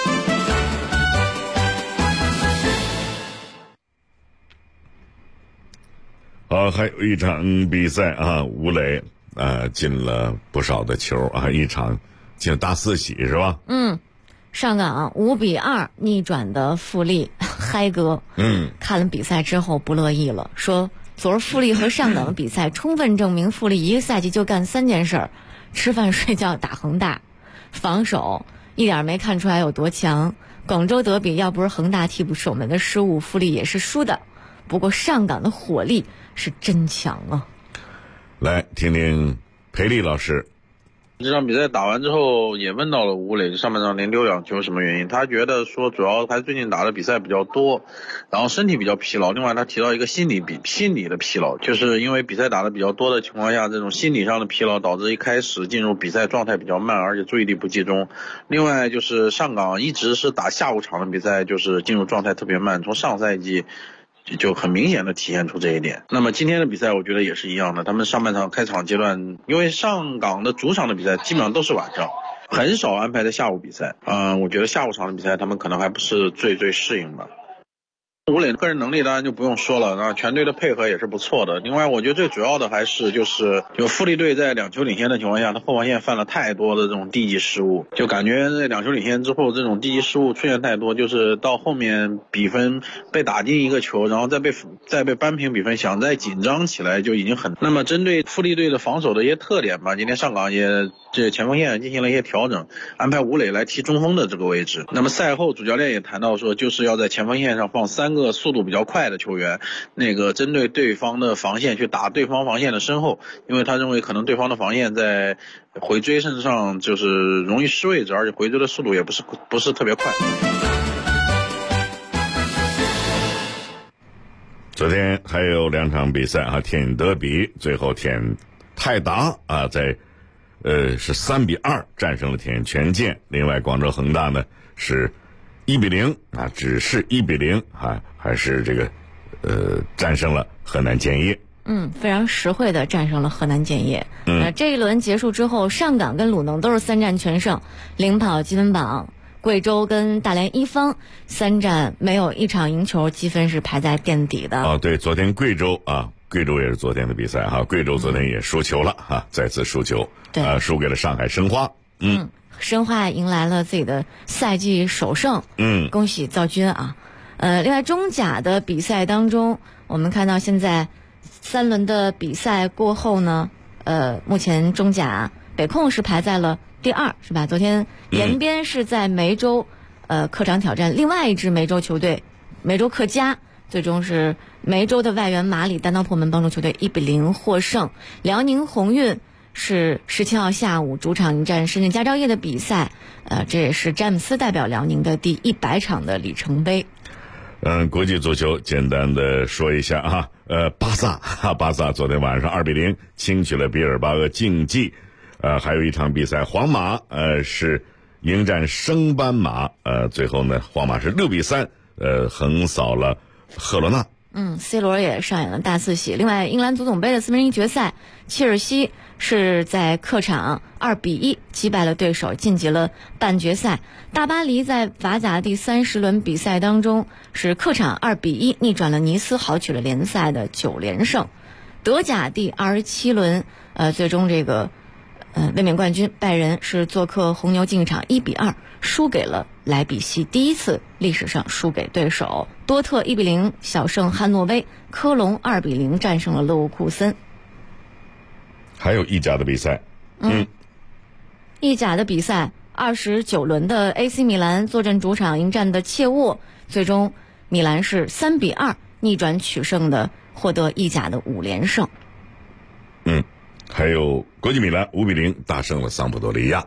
[SPEAKER 2] 好，还有一场比赛啊，吴磊进了不少的球啊，一场进了大4喜是吧？
[SPEAKER 7] 上港5-2逆转的富力，嗨哥看了比赛之后不乐意了，说昨儿富力和上港的比赛充分证明富力一个赛季就干3件事：吃饭睡觉打恒大，防守一点没看出来有多强。广州德比要不是恒大替补守门的失误，富力也是输的。不过上港的火力是真强啊！
[SPEAKER 2] 来听听裴丽老师。
[SPEAKER 15] 这场比赛打完之后也问到了吴磊，上半场连丢2球什么原因？他觉得说主要他最近打的比赛比较多，然后身体比较疲劳。另外他提到一个心理的疲劳，就是因为比赛打的比较多的情况下，这种心理上的疲劳导致一开始进入比赛状态比较慢，而且注意力不集中。另外就是上港一直是打下午场的比赛，就是进入状态特别慢，从上赛季就很明显的体现出这一点。那么今天的比赛我觉得也是一样的，他们上半场开场阶段，因为上港的主场的比赛基本上都是晚上，很少安排在下午比赛。我觉得下午场的比赛他们可能还不是最适应吧。吴磊个人能力当然就不用说了，那全队的配合也是不错的。另外我觉得最主要的还是就富力队在2球领先的情况下，他后防线犯了太多的这种低级失误，就感觉在2球领先之后这种低级失误出现太多，就是到后面比分被打进一个球，然后再被扳平比分，想再紧张起来就已经很。那么针对富力队的防守的一些特点吧，今天上港也这前锋线进行了一些调整，安排吴磊来踢中锋的这个位置。那么赛后主教练也谈到说，就是要在前锋线上放3个速度比较快的球员，针对对方的防线去打对方防线的身后，因为他认为可能对方的防线在回追身上就是容易失位置，而且回追的速度也不是特别快。
[SPEAKER 2] 昨天还有2场比赛啊，天津德比最后天泰达啊在是3-2战胜了天津权健，另外广州恒大呢是1-0啊，只是1-0啊，还是这个战胜了河南建业。
[SPEAKER 7] 非常实惠的战胜了河南建业。这一轮结束之后，上港跟鲁能都是3战全胜，领跑积分榜。贵州跟大连一方3战没有1场赢球，积分是排在垫底的。
[SPEAKER 2] 对，昨天贵州也是昨天的比赛哈，贵州昨天也输球了哈，再次输球，输给了上海申花。
[SPEAKER 7] 申花迎来了自己的赛季首胜，恭喜造军啊！另外中甲的比赛当中，我们看到现在3轮的比赛过后呢，目前中甲北控是排在了第2，是吧？昨天延边是在梅州客场挑战另外一支梅州球队梅州客家，最终是梅州的外援马里单刀破门帮助球队1-0获胜。辽宁宏运是17号下午主场迎战深圳佳兆业的比赛，这也是詹姆斯代表辽宁的第100场的里程碑。
[SPEAKER 2] 国际足球简单的说一下啊，巴萨昨天晚上2-0轻取了比尔巴鄂竞技。还有一场比赛，皇马是迎战升班马，最后呢皇马是6-3横扫了赫罗纳。
[SPEAKER 7] C 罗也上演了大4喜。另外英格兰足总杯的4分之一决赛，切尔西是在客场2-1击败了对手，晋级了半决赛。大巴黎在法甲第30轮比赛当中是客场2-1逆转了尼斯，豪取了联赛的9连胜。德甲第27轮最终这个卫冕冠军拜仁是做客红牛竞技场1-2输给了莱比锡，第一次历史上输给对手。多特1-0小胜汉诺威，科隆2-0战胜了勒沃库森。
[SPEAKER 2] 还有意甲的比赛。
[SPEAKER 7] 意甲的比赛29轮的 AC 米兰坐镇主场迎战的切沃，最终米兰是3-2逆转取胜的，获得意甲的5连胜。
[SPEAKER 2] 还有国际米兰5-0大胜了桑普多利亚。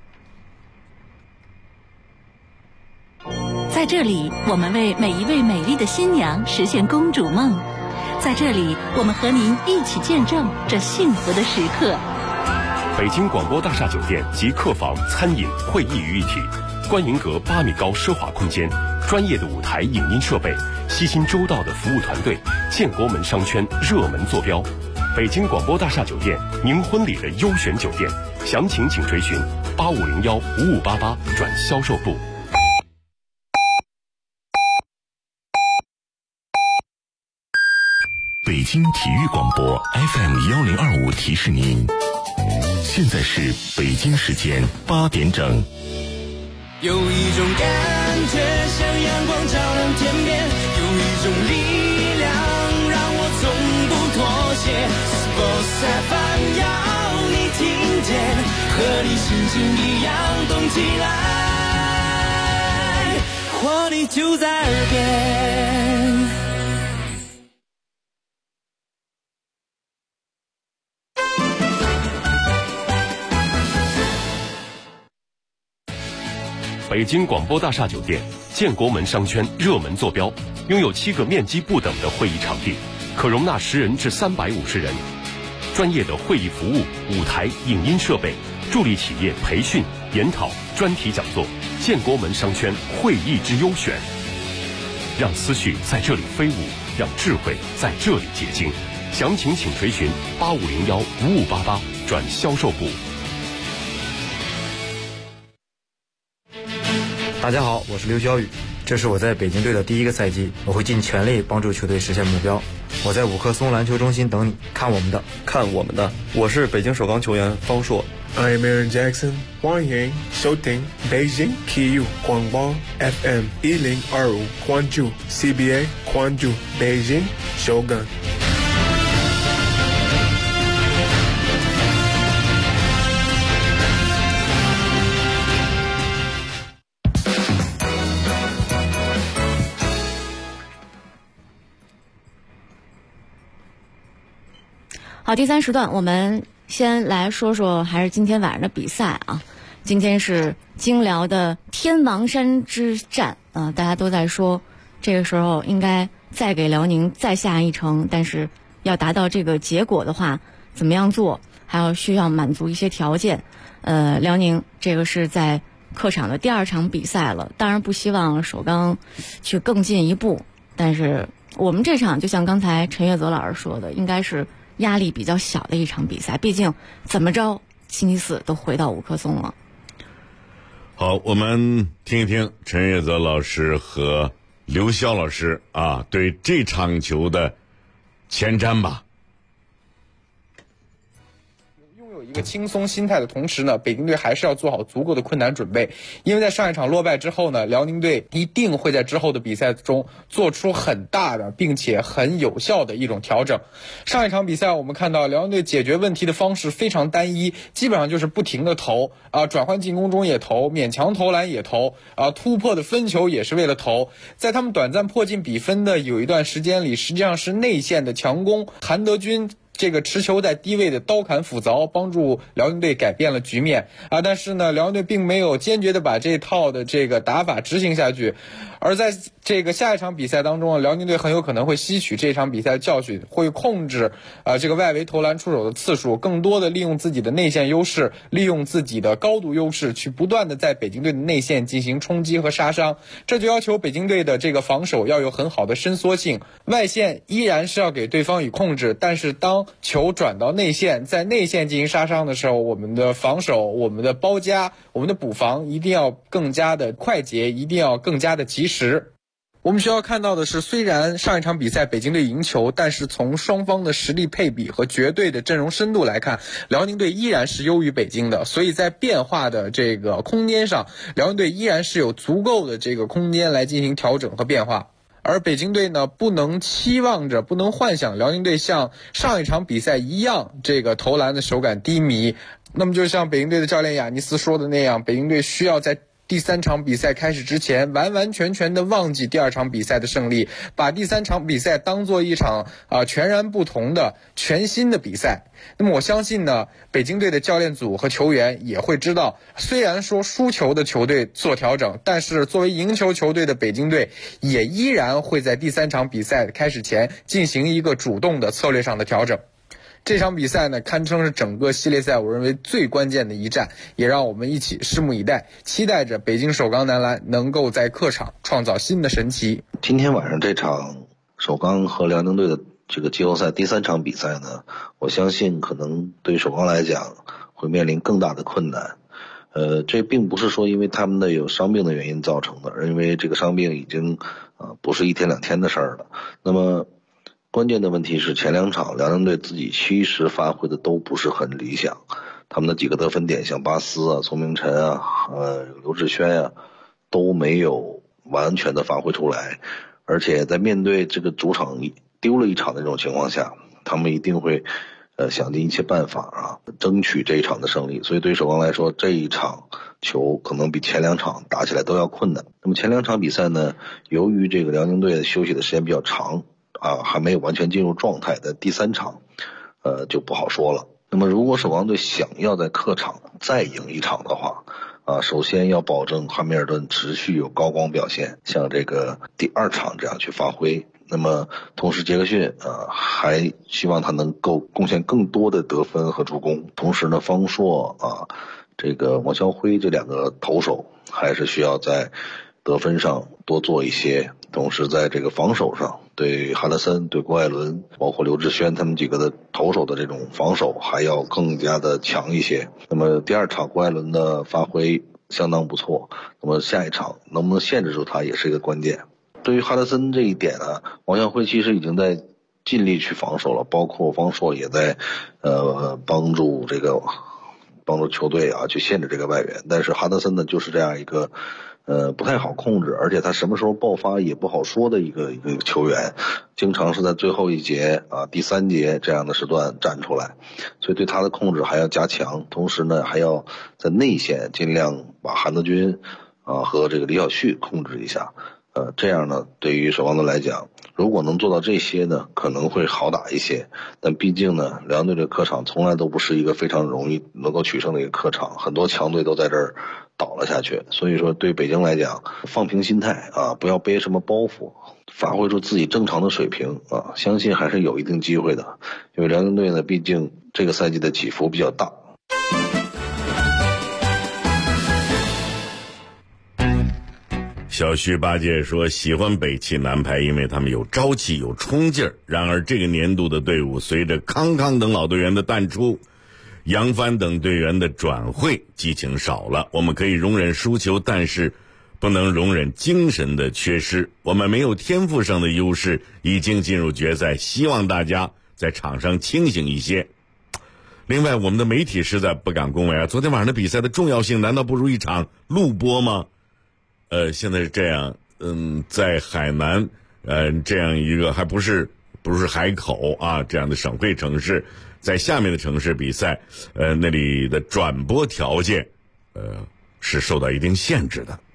[SPEAKER 18] 在这里，我们为每一位美丽的新娘实现公主梦。在这里，我们和您一起见证这幸福的时刻。
[SPEAKER 24] 北京广播大厦酒店集客房、餐饮、会议于一体，观迎阁8米高奢华空间，专业的舞台影音设备，悉心周到的服务团队，建国门商圈热门坐标。北京广播大厦酒店，您婚礼的优选酒店，详情请垂询8501-5588转销售部。
[SPEAKER 8] 北京体育广播 FM1025提示您，现在是北京时间8点整。
[SPEAKER 19] 有一种感觉像阳光照亮天边，有一种力量让我从不妥协。Sports FM 要你听见，和你心情一样动起来，活力就在耳边。
[SPEAKER 24] 北京广播大厦酒店，建国门商圈热门坐标，拥有7个面积不等的会议场地，可容纳10人至350人。专业的会议服务、舞台、影音设备，助力企业培训、研讨、专题讲座。建国门商圈会议之优选，让思绪在这里飞舞，让智慧在这里结晶。详情请垂询8501-5588转销售部。
[SPEAKER 1] 大家好，我是刘晓宇，这是我在北京队的第一个赛季，我会尽全力帮助球队实现目标。我在五棵松篮球中心等你，看我们的。
[SPEAKER 3] 我是北京首钢球员方硕。
[SPEAKER 5] I'm Aaron Jackson， 欢迎收听北京体育广播 FM 1025，关注 CBA， 关注北京首钢。
[SPEAKER 7] 好，第3时段我们先来说说还是今天晚上的比赛啊。今天是京辽的天王山之战大家都在说这个时候应该再给辽宁再下一城，但是要达到这个结果的话怎么样做，还要需要满足一些条件。辽宁这个是在客场的第2场比赛了，当然不希望首钢去更进一步，但是我们这场就像刚才陈月泽老师说的，应该是压力比较小的一场比赛，毕竟怎么着星期4都回到五棵松了。
[SPEAKER 2] 好，我们听一听陈月泽老师和刘潇老师对这场球的前瞻吧。
[SPEAKER 12] 一个轻松心态的同时呢，北京队还是要做好足够的困难准备，因为在上一场落败之后呢，辽宁队一定会在之后的比赛中做出很大的并且很有效的一种调整。上一场比赛我们看到辽宁队解决问题的方式非常单一，基本上就是不停的投转换进攻中也投，勉强投篮也投突破的分球也是为了投。在他们短暂迫近比分的有一段时间里，实际上是内线的强攻，韩德君这个持球在低位的刀砍斧凿，帮助辽宁队改变了局面但是呢，辽宁队并没有坚决的把这套的这个打法执行下去。而在这个下一场比赛当中，辽宁队很有可能会吸取这场比赛的教训，会控制这个外围投篮出手的次数，更多的利用自己的内线优势，利用自己的高度优势，去不断的在北京队的内线进行冲击和杀伤。这就要求北京队的这个防守要有很好的伸缩性，外线依然是要给对方以控制，但是当球转到内线，在内线进行杀伤的时候，我们的防守、我们的包夹、我们的补防一定要更加的快捷，一定要更加的及时。我们需要看到的是，虽然上一场比赛北京队赢球，但是从双方的实力配比和绝对的阵容深度来看，辽宁队依然是优于北京的。所以在变化的这个空间上，辽宁队依然是有足够的这个空间来进行调整和变化。 而北京队呢，不能幻想辽宁队像上一场比赛一样，这个投篮的手感低迷。那么就像北京队的教练雅尼斯说的那样，北京队需要在第3场比赛开始之前完完全全的忘记第2场比赛的胜利，把第3场比赛当做一场全然不同的全新的比赛。那么我相信呢，北京队的教练组和球员也会知道，虽然说输球的球队做调整，但是作为赢球球队的北京队也依然会在第3场比赛开始前进行一个主动的策略上的调整。这场比赛呢，堪称是整个系列赛我认为最关键的一战，也让我们一起拭目以待，期待着北京首钢男篮能够在客场创造新的神奇。
[SPEAKER 20] 今天晚上这场首钢和辽宁队的这个季后赛第3场比赛呢，我相信可能对首钢来讲会面临更大的困难。这并不是说因为他们的有伤病的原因造成的，因为这个伤病已经不是1天2天的事儿了。那么关键的问题是前2场辽宁队自己其实发挥的都不是很理想，他们的几个得分点像巴斯啊、宋明晨啊、刘志轩啊都没有完全的发挥出来，而且在面对这个主场丢了1场的这种情况下，他们一定会想尽一切办法争取这一场的胜利。所以对首钢来说，这一场球可能比前2场打起来都要困难。那么前2场比赛呢，由于这个辽宁队休息的时间比较长还没有完全进入状态的第3场就不好说了。那么如果首钢队想要在客场再赢1场的话首先要保证汉密尔顿持续有高光表现，像这个第2场这样去发挥。那么同时杰克逊还希望他能够贡献更多的得分和助攻。同时呢，方硕这个王啸辉这2个投手还是需要在得分上多做一些，同时在这个防守上对哈德森、对郭艾伦包括刘志轩他们几个的投手的这种防守还要更加的强一些。那么第2场郭艾伦的发挥相当不错，那么下一场能不能限制住他也是一个关键。对于哈德森这一点王啸辉其实已经在尽力去防守了，包括方硕也在帮助球队去限制这个外援。但是哈德森呢就是这样一个不太好控制，而且他什么时候爆发也不好说的一个球员，经常是在最后一节第3节这样的时段站出来，所以对他的控制还要加强。同时呢，还要在内线尽量把韩德君和这个李晓旭控制一下。这样呢，对于首钢队来讲，如果能做到这些呢，可能会好打一些。但毕竟呢，辽宁队的客场从来都不是一个非常容易能够取胜的一个客场，很多强队都在这儿倒了下去。所以说对北京来讲，放平心态不要背什么包袱，发挥出自己正常的水平相信还是有一定机会的。因为辽宁队呢，毕竟这个赛季的起伏比较大。
[SPEAKER 2] 小徐八戒说喜欢北汽男排，因为他们有朝气有冲劲儿。然而这个年度的队伍随着康康等老队员的淡出，杨帆等队员的转会，激情少了。我们可以容忍输球，但是不能容忍精神的缺失。我们没有天赋上的优势，已经进入决赛，希望大家在场上清醒一些。另外我们的媒体实在不敢恭维昨天晚上的比赛的重要性难道不如一场录播吗？现在是这样，在海南，这样一个还不是海口这样的省会城市，在下面的城市比赛，那里的转播条件，是受到一定限制的。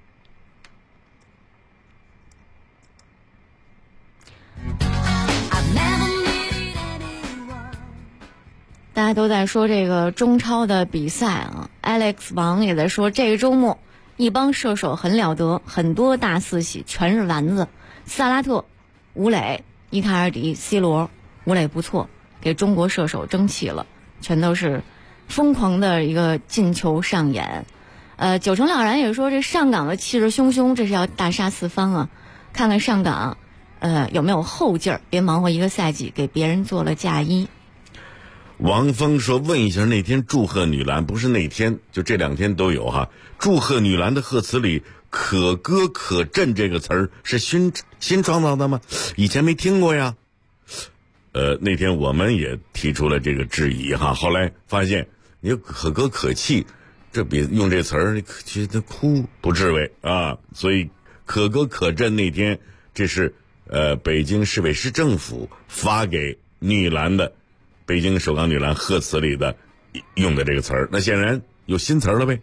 [SPEAKER 7] 大家都在说这个中超的比赛Alex 王也在说这个周末一帮射手很了得，很多大四喜，全是丸子。萨拉特、吴磊、伊卡尔迪、C 罗，吴磊不错，给中国射手争气了，全都是疯狂的一个进球上演。九成了然也说这上港的气势汹汹，这是要大杀四方看看上港有没有后劲儿，别忙活一个赛季给别人做了嫁衣。
[SPEAKER 2] 王峰说问一下，那天祝贺女篮，不是那天，就这2天都有祝贺女篮的贺词里可歌可振这个词儿是新创造的吗？以前没听过呀。那天我们也提出了这个质疑后来发现你可歌可泣，这比用这词儿你觉得哭不至为所以可歌可振那天这是北京市委市政府发给女篮的北京首钢女篮贺词里的用的这个词儿。那显然有新词儿了呗。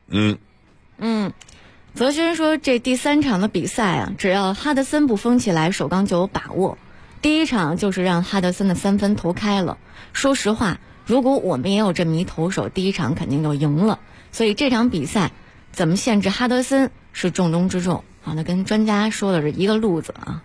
[SPEAKER 7] 泽轩说这第3场的比赛啊，只要哈德森不封起来，首钢就有把握。第1场就是让哈德森的3分投开了。说实话，如果我们也有这么一投手，第1场肯定就赢了。所以这场比赛怎么限制哈德森是重中之重。好，那跟专家说的是一个路子啊。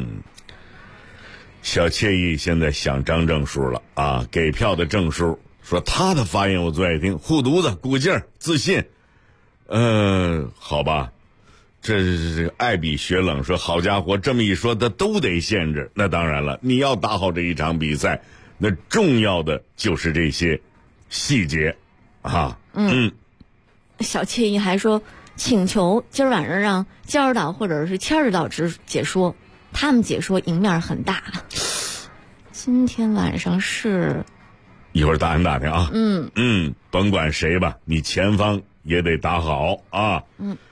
[SPEAKER 2] 小惬意现在想张证书了啊，给票的证书说他的发言我最爱听，护犊子、鼓劲儿、自信。好吧，这爱比学冷说好家伙，这么一说他都得限制。那当然了，你要打好这一场比赛，那重要的就是这些细节啊。
[SPEAKER 7] 小惬意还说请求今儿晚上让焦指导或者是谦指导解说，他们解说赢面很大。今天晚上是
[SPEAKER 2] 一会儿打听啊。甭管谁吧，你前方也得打好啊。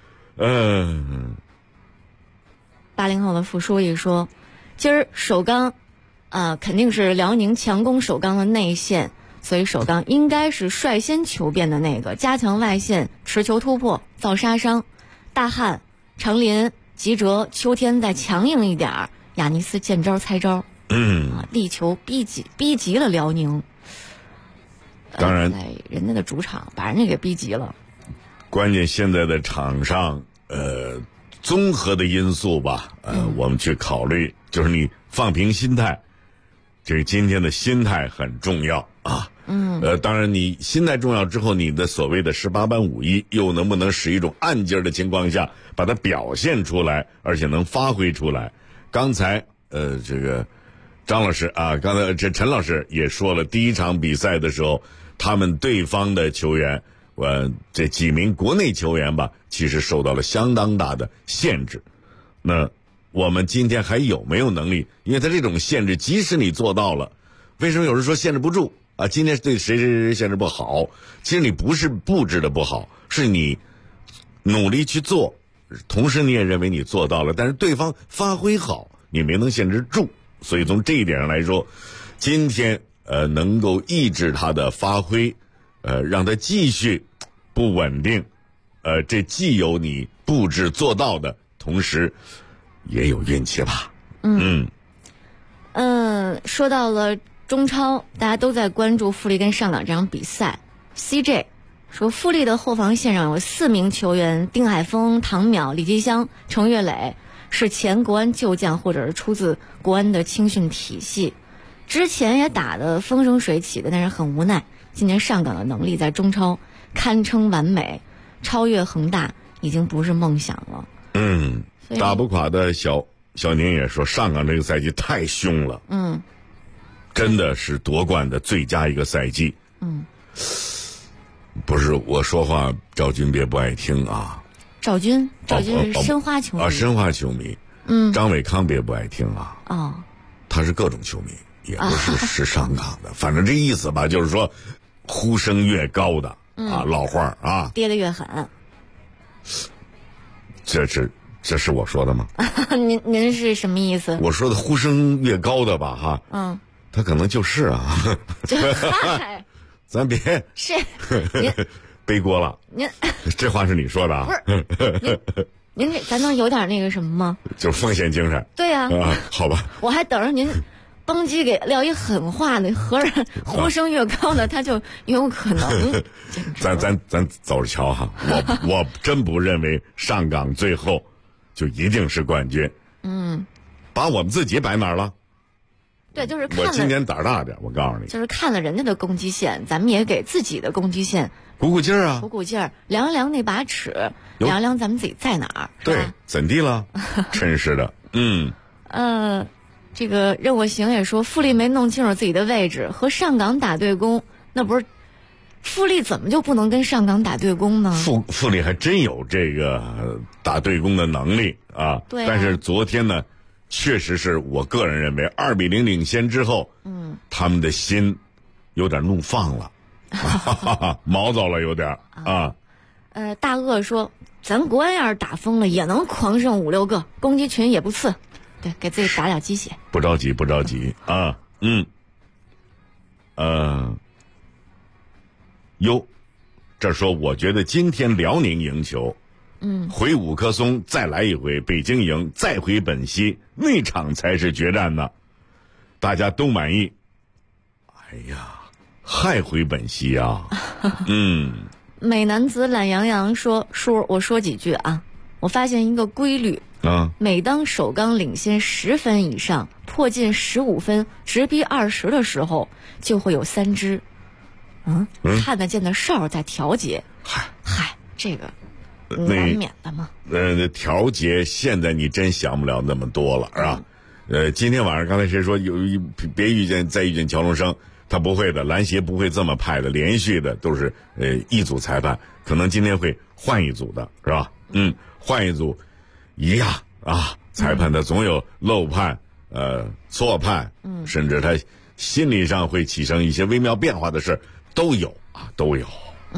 [SPEAKER 7] 80后的傅书记说，今儿首钢肯定是辽宁强攻首钢的内线，所以首钢应该是率先求变的那个，加强外线持球突破造杀伤。大汉、程林、吉哲、秋天再强硬一点，亚尼斯见招猜招。力求逼急了辽宁。
[SPEAKER 2] 当然
[SPEAKER 7] 在人家的主场把人家给逼急了。
[SPEAKER 2] 关键现在的场上综合的因素吧，我们去考虑，就是你放平心态，这个今天的心态很重要啊。当然你心态重要之后，你的所谓的18般武艺又能不能使一种暗劲儿的情况下把它表现出来，而且能发挥出来。刚才这个张老师啊，刚才这陈老师也说了，第1场比赛的时候，他们对方的球员这几名国内球员吧，其实受到了相当大的限制。那我们今天还有没有能力？因为他这种限制，即使你做到了，为什么有人说限制不住啊？今天对谁限制不好？其实你不是布置的不好，是你努力去做，同时你也认为你做到了，但是对方发挥好，你没能限制住。所以从这一点上来说，今天能够抑制他的发挥，让他继续不稳定，这既有你布置做到的，同时也有运气吧。
[SPEAKER 7] 说到了中超，大家都在关注富力跟上港这场比赛。CJ 说，富力的后防线上有4名球员，丁海峰、唐淼、李继湘、程岳磊是前国安旧将，或者是出自国安的青训体系，之前也打得风生水起的，但是很无奈，今年上港的能力在中超堪称完美，超越恒大已经不是梦想了。
[SPEAKER 2] 打不垮的小宁也说，上港这个赛季太凶了。真的是夺冠的最佳一个赛季。不是我说话，赵军别不爱听啊。赵军是申花球迷啊，申花球迷。张伟康别不爱听啊。他是各种球迷，也不是上港的，反正这意思吧，就是说，呼声越高的老话啊，
[SPEAKER 7] 跌得越狠。
[SPEAKER 2] 这是我说的吗？
[SPEAKER 7] 您是什么意思？
[SPEAKER 2] 我说的呼声越高的吧，哈。他可能就是啊。咱别
[SPEAKER 7] 是
[SPEAKER 2] 您背锅了。
[SPEAKER 7] 您
[SPEAKER 2] 这话是你说的啊？
[SPEAKER 7] 不是您这咱能有点那个什么吗？
[SPEAKER 2] 就是奉献精神。
[SPEAKER 7] 对呀。
[SPEAKER 2] 好吧。
[SPEAKER 7] 我还等着您邦基给撂一狠话呢，合着呼声越高的他就有可能。咱走着瞧哈。我真不认为上港最后就一定是冠军。把我们自己摆哪儿了？对，就是看了。我今年胆大点，我告诉你，就是看了人家的攻击线，咱们也给自己的攻击线鼓劲儿啊，鼓劲儿，量量那把尺，量量咱们自己在哪儿。对，怎地了？真是的。这个任我行也说，富力没弄清楚自己的位置，和上港打对攻，那不是富力怎么就不能跟上港打对攻呢？富力还真有这个打对攻的能力啊。对。但是昨天呢，确实是我个人认为2-0领先之后，他们的心有点怒放了，毛躁了有点啊。大鳄说，咱国安要是打疯了，也能狂胜5-6个，攻击群也不次。 对，给自己打点鸡血。
[SPEAKER 2] 不着急，不着急啊。这说我觉得今天辽宁赢球，回五棵松再来一回，北京赢再回本溪，那场才是决战呢，大家都满意。哎呀，还回本溪啊。
[SPEAKER 7] 美男子懒洋洋说：“叔，我说几句啊。我发现一个规律啊，每当首钢领先10分以上，迫近15分，直逼20的时候，就会有3支看得见的哨在调节。嗨，这个难免的嘛。
[SPEAKER 2] 调节现在你真想不了那么多了，是吧？今天晚上刚才谁说别再遇见乔龙生，他不会的，篮协不会这么派的，连续的都是一组裁判，可能今天会换一组的，是吧？换一组一样啊，裁判他总有漏判、错判，甚至他心理上会起生一些微妙变化的事都有啊，都有。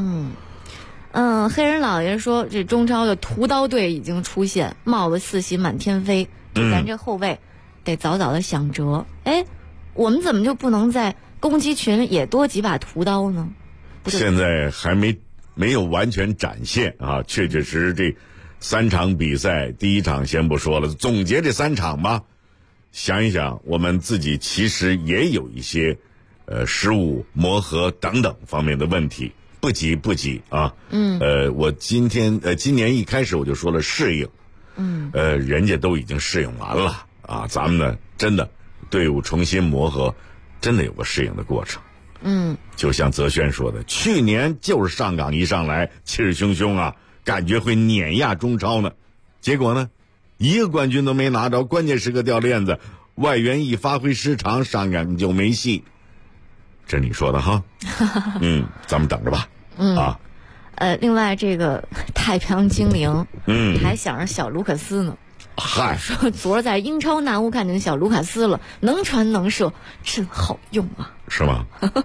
[SPEAKER 7] 黑人老爷说，这中超的屠刀队已经出现，帽子四喜满天飞，咱这后卫得早早的想辙。我们怎么就不能在攻击群也多几把屠刀呢？
[SPEAKER 2] 现在还没有完全展现啊，确实这3场比赛，第一场先不说了，总结这3场吧，想一想，我们自己其实也有一些失误、磨合等等方面的问题，不急啊。我今年一开始我就说了适应，人家都已经适应完了啊，咱们呢真的队伍重新磨合，真的有个适应的过程。就像泽轩说的，去年就是上港一上来气势汹汹啊，感觉会碾压中超呢，结果呢一个冠军都没拿着，关键时刻掉链子，外援一发挥失常，上港就没戏。这你说的哈。咱们等着吧。
[SPEAKER 7] 另外这个太平洋精灵还想着小卢卡斯呢。
[SPEAKER 2] 嗨，
[SPEAKER 7] 说昨儿在英超那屋看见小卢卡斯了，能传能射，真好用啊。
[SPEAKER 2] 是吗？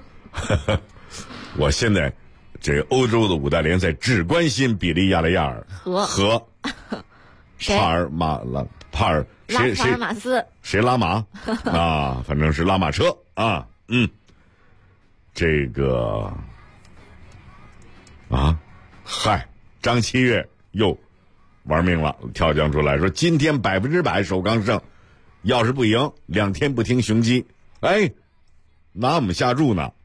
[SPEAKER 2] 我现在这欧洲的5大联赛只关心比利亚雷亚尔和帕尔马斯，谁拉马啊？反正是拉马车啊。这个张七月又玩命了，跳将出来说今天100%首钢胜，要是不赢2天不听雄鸡，拿我们下注呢。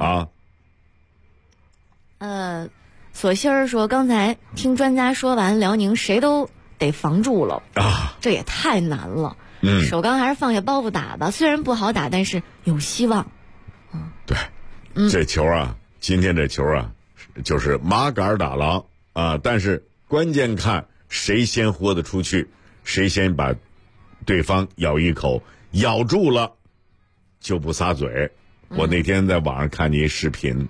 [SPEAKER 7] 索心儿说，刚才听专家说完，辽宁谁都得防住了啊，这也太难了。首钢还是放下包袱打吧，虽然不好打，但是有希望。
[SPEAKER 2] 对，这球啊，今天这球啊，就是马杆打狼啊，但是关键看谁先豁得出去，谁先把对方咬一口，咬住了就不撒嘴。我那天在网上看见一视频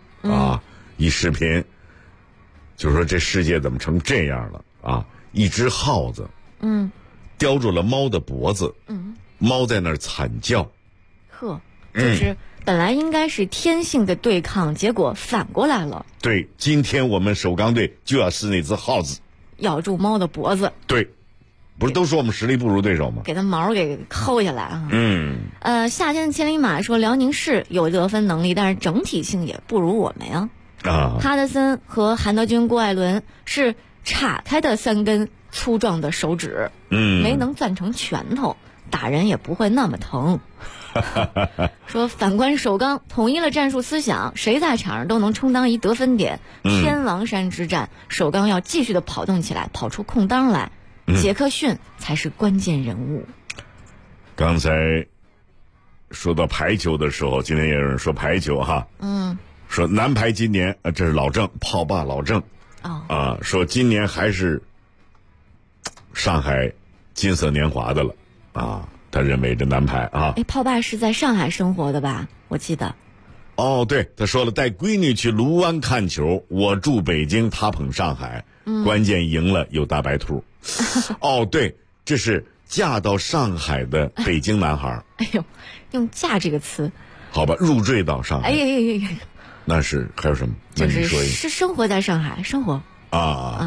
[SPEAKER 2] 就说这世界怎么成这样了啊？一只耗子叼住了猫的脖子，猫在那儿惨叫。
[SPEAKER 7] 就是本来应该是天性的对抗，结果反过来了。
[SPEAKER 2] 对，今天我们首钢队就要是那只耗子
[SPEAKER 7] 咬住猫的脖子。
[SPEAKER 2] 对，不是都说我们实力不如对手吗？
[SPEAKER 7] 给它毛给抠下来啊。夏天的千里马说，辽宁是有得分能力，但是整体性也不如我们呀。哈德森和韩德君、郭艾伦是岔开的3根粗壮的手指，没能攥成拳头，打人也不会那么疼。说反观首钢统一了战术思想，谁在场上都能充当一得分点。天王山之战，首钢要继续的跑动起来，跑出空当来。杰克逊才是关键人物。
[SPEAKER 2] 刚才说到排球的时候，今天也有人说排球哈，说男排今年这是老郑，炮霸老郑说今年还是上海金色年华的了啊。他认为这男排
[SPEAKER 7] 炮霸是在上海生活的吧？我记得。
[SPEAKER 2] 对，他说了，带闺女去卢湾看球，我住北京，他捧上海，关键赢了有大白兔。对，这是嫁到上海的北京男孩。
[SPEAKER 7] 用嫁这个词。
[SPEAKER 2] 好吧，入赘到上海。
[SPEAKER 7] 那
[SPEAKER 2] 是还有什么？
[SPEAKER 7] 就是生活在上海生活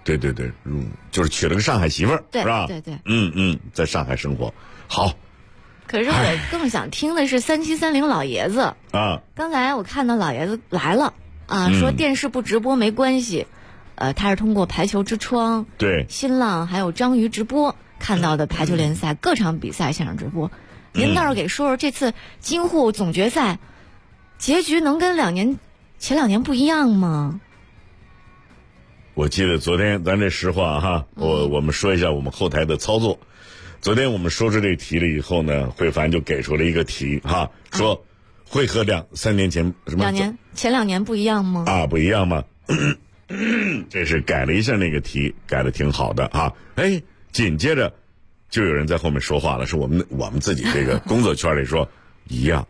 [SPEAKER 2] 对，就是娶了个上海媳妇儿，
[SPEAKER 7] 是吧？
[SPEAKER 2] 对，
[SPEAKER 7] 对，
[SPEAKER 2] 在上海生活，好。
[SPEAKER 7] 可是我更想听的是3730老爷子
[SPEAKER 2] 啊！
[SPEAKER 7] 刚才我看到老爷子来了啊，说电视不直播没关系，他是通过排球之窗、
[SPEAKER 2] 对
[SPEAKER 7] 新浪还有章鱼直播看到的排球联赛各场比赛现场直播。您倒是给说说这次京沪总决赛结局能跟前2年不一样吗？
[SPEAKER 2] 我记得昨天咱这实话哈，我们说一下我们后台的操作。昨天我们说出这题了以后呢，慧凡就给出了一个题哈，说汇合3年前什么
[SPEAKER 7] 前2年不一样吗？
[SPEAKER 2] 啊，不一样吗？这是改了一下那个题，改的挺好的啊。紧接着就有人在后面说话了，是我们自己这个工作圈里说一样。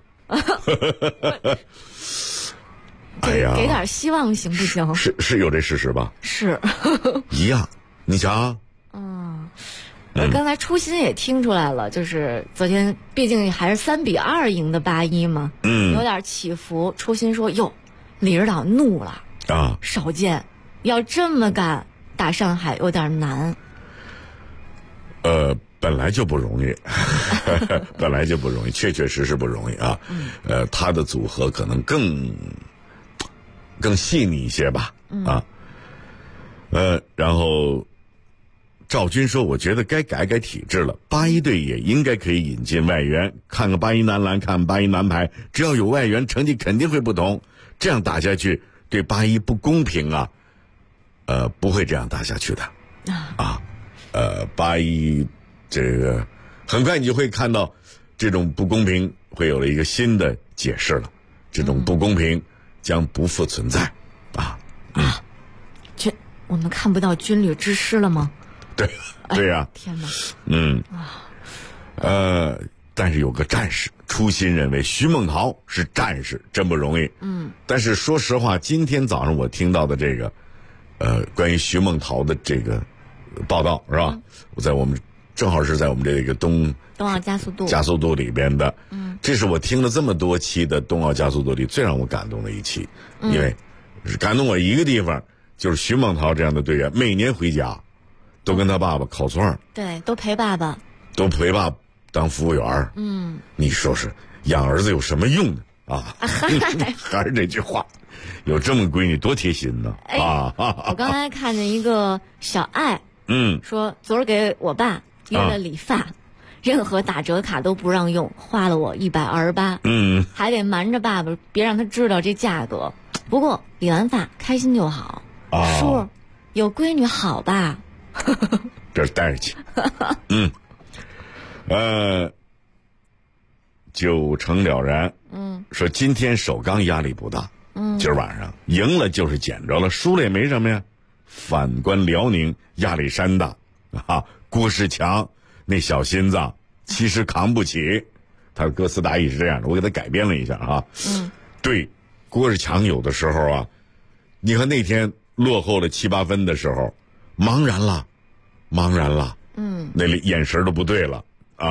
[SPEAKER 2] 哎呀，
[SPEAKER 7] 给点希望行不行？
[SPEAKER 2] 是有这事实吧？
[SPEAKER 7] 是
[SPEAKER 2] 一样，你瞧。
[SPEAKER 7] 我刚才初心也听出来了，就是昨天毕竟还是3-2赢的81嘛，有点起伏。初心说：“哟，李指导怒了
[SPEAKER 2] 啊，
[SPEAKER 7] 少见，要这么干打上海有点难。”
[SPEAKER 2] 本来就不容易，本来就不容易，确实不容易啊。他的组合可能更细腻一些吧，啊。然后。赵军说：“我觉得该改体制了，81队也应该可以引进外援。看看81男篮，看81男排，只要有外援，成绩肯定会不同。这样打下去，对81不公平啊！不会这样打下去的81这个很快你就会看到这种不公平会有了一个新的解释了，这种不公平将不复存在
[SPEAKER 7] 我们看不到军旅之师了吗？”
[SPEAKER 2] 对呀，
[SPEAKER 7] 天哪！
[SPEAKER 2] 但是有个战士，初心认为徐梦桃是战士，真不容易。但是说实话，今天早上我听到的这个，关于徐梦桃的这个报道是吧？正好是在我们这个冬
[SPEAKER 7] 奥加
[SPEAKER 2] 速度里边的。这是我听了这么多期的冬奥加速度里最让我感动的一期，因为感动我一个地方就是徐梦桃这样的队员每年回家。都跟他爸爸烤串，
[SPEAKER 7] 对，都陪爸爸
[SPEAKER 2] 当服务员。你说是养儿子有什么用呢？还是这句话，有这么闺女多贴心呢！
[SPEAKER 7] 我刚才看见一个小爱，说昨儿给我爸约了理发，任何打折卡都不让用，花了我128，还得瞒着爸爸，别让他知道这价格。不过理完发开心就好，叔有闺女好吧？
[SPEAKER 2] 这是带着去。9成了然。说今天首钢压力不大。今儿晚上赢了就是捡着了，输了也没什么呀。反观辽宁亚历山大郭士强那小心脏其实扛不起。他的歌词大意是这样的，我给他改编了一下对，郭士强有的时候啊，你看那天落后了7、8分的时候。茫然了，那里眼神都不对了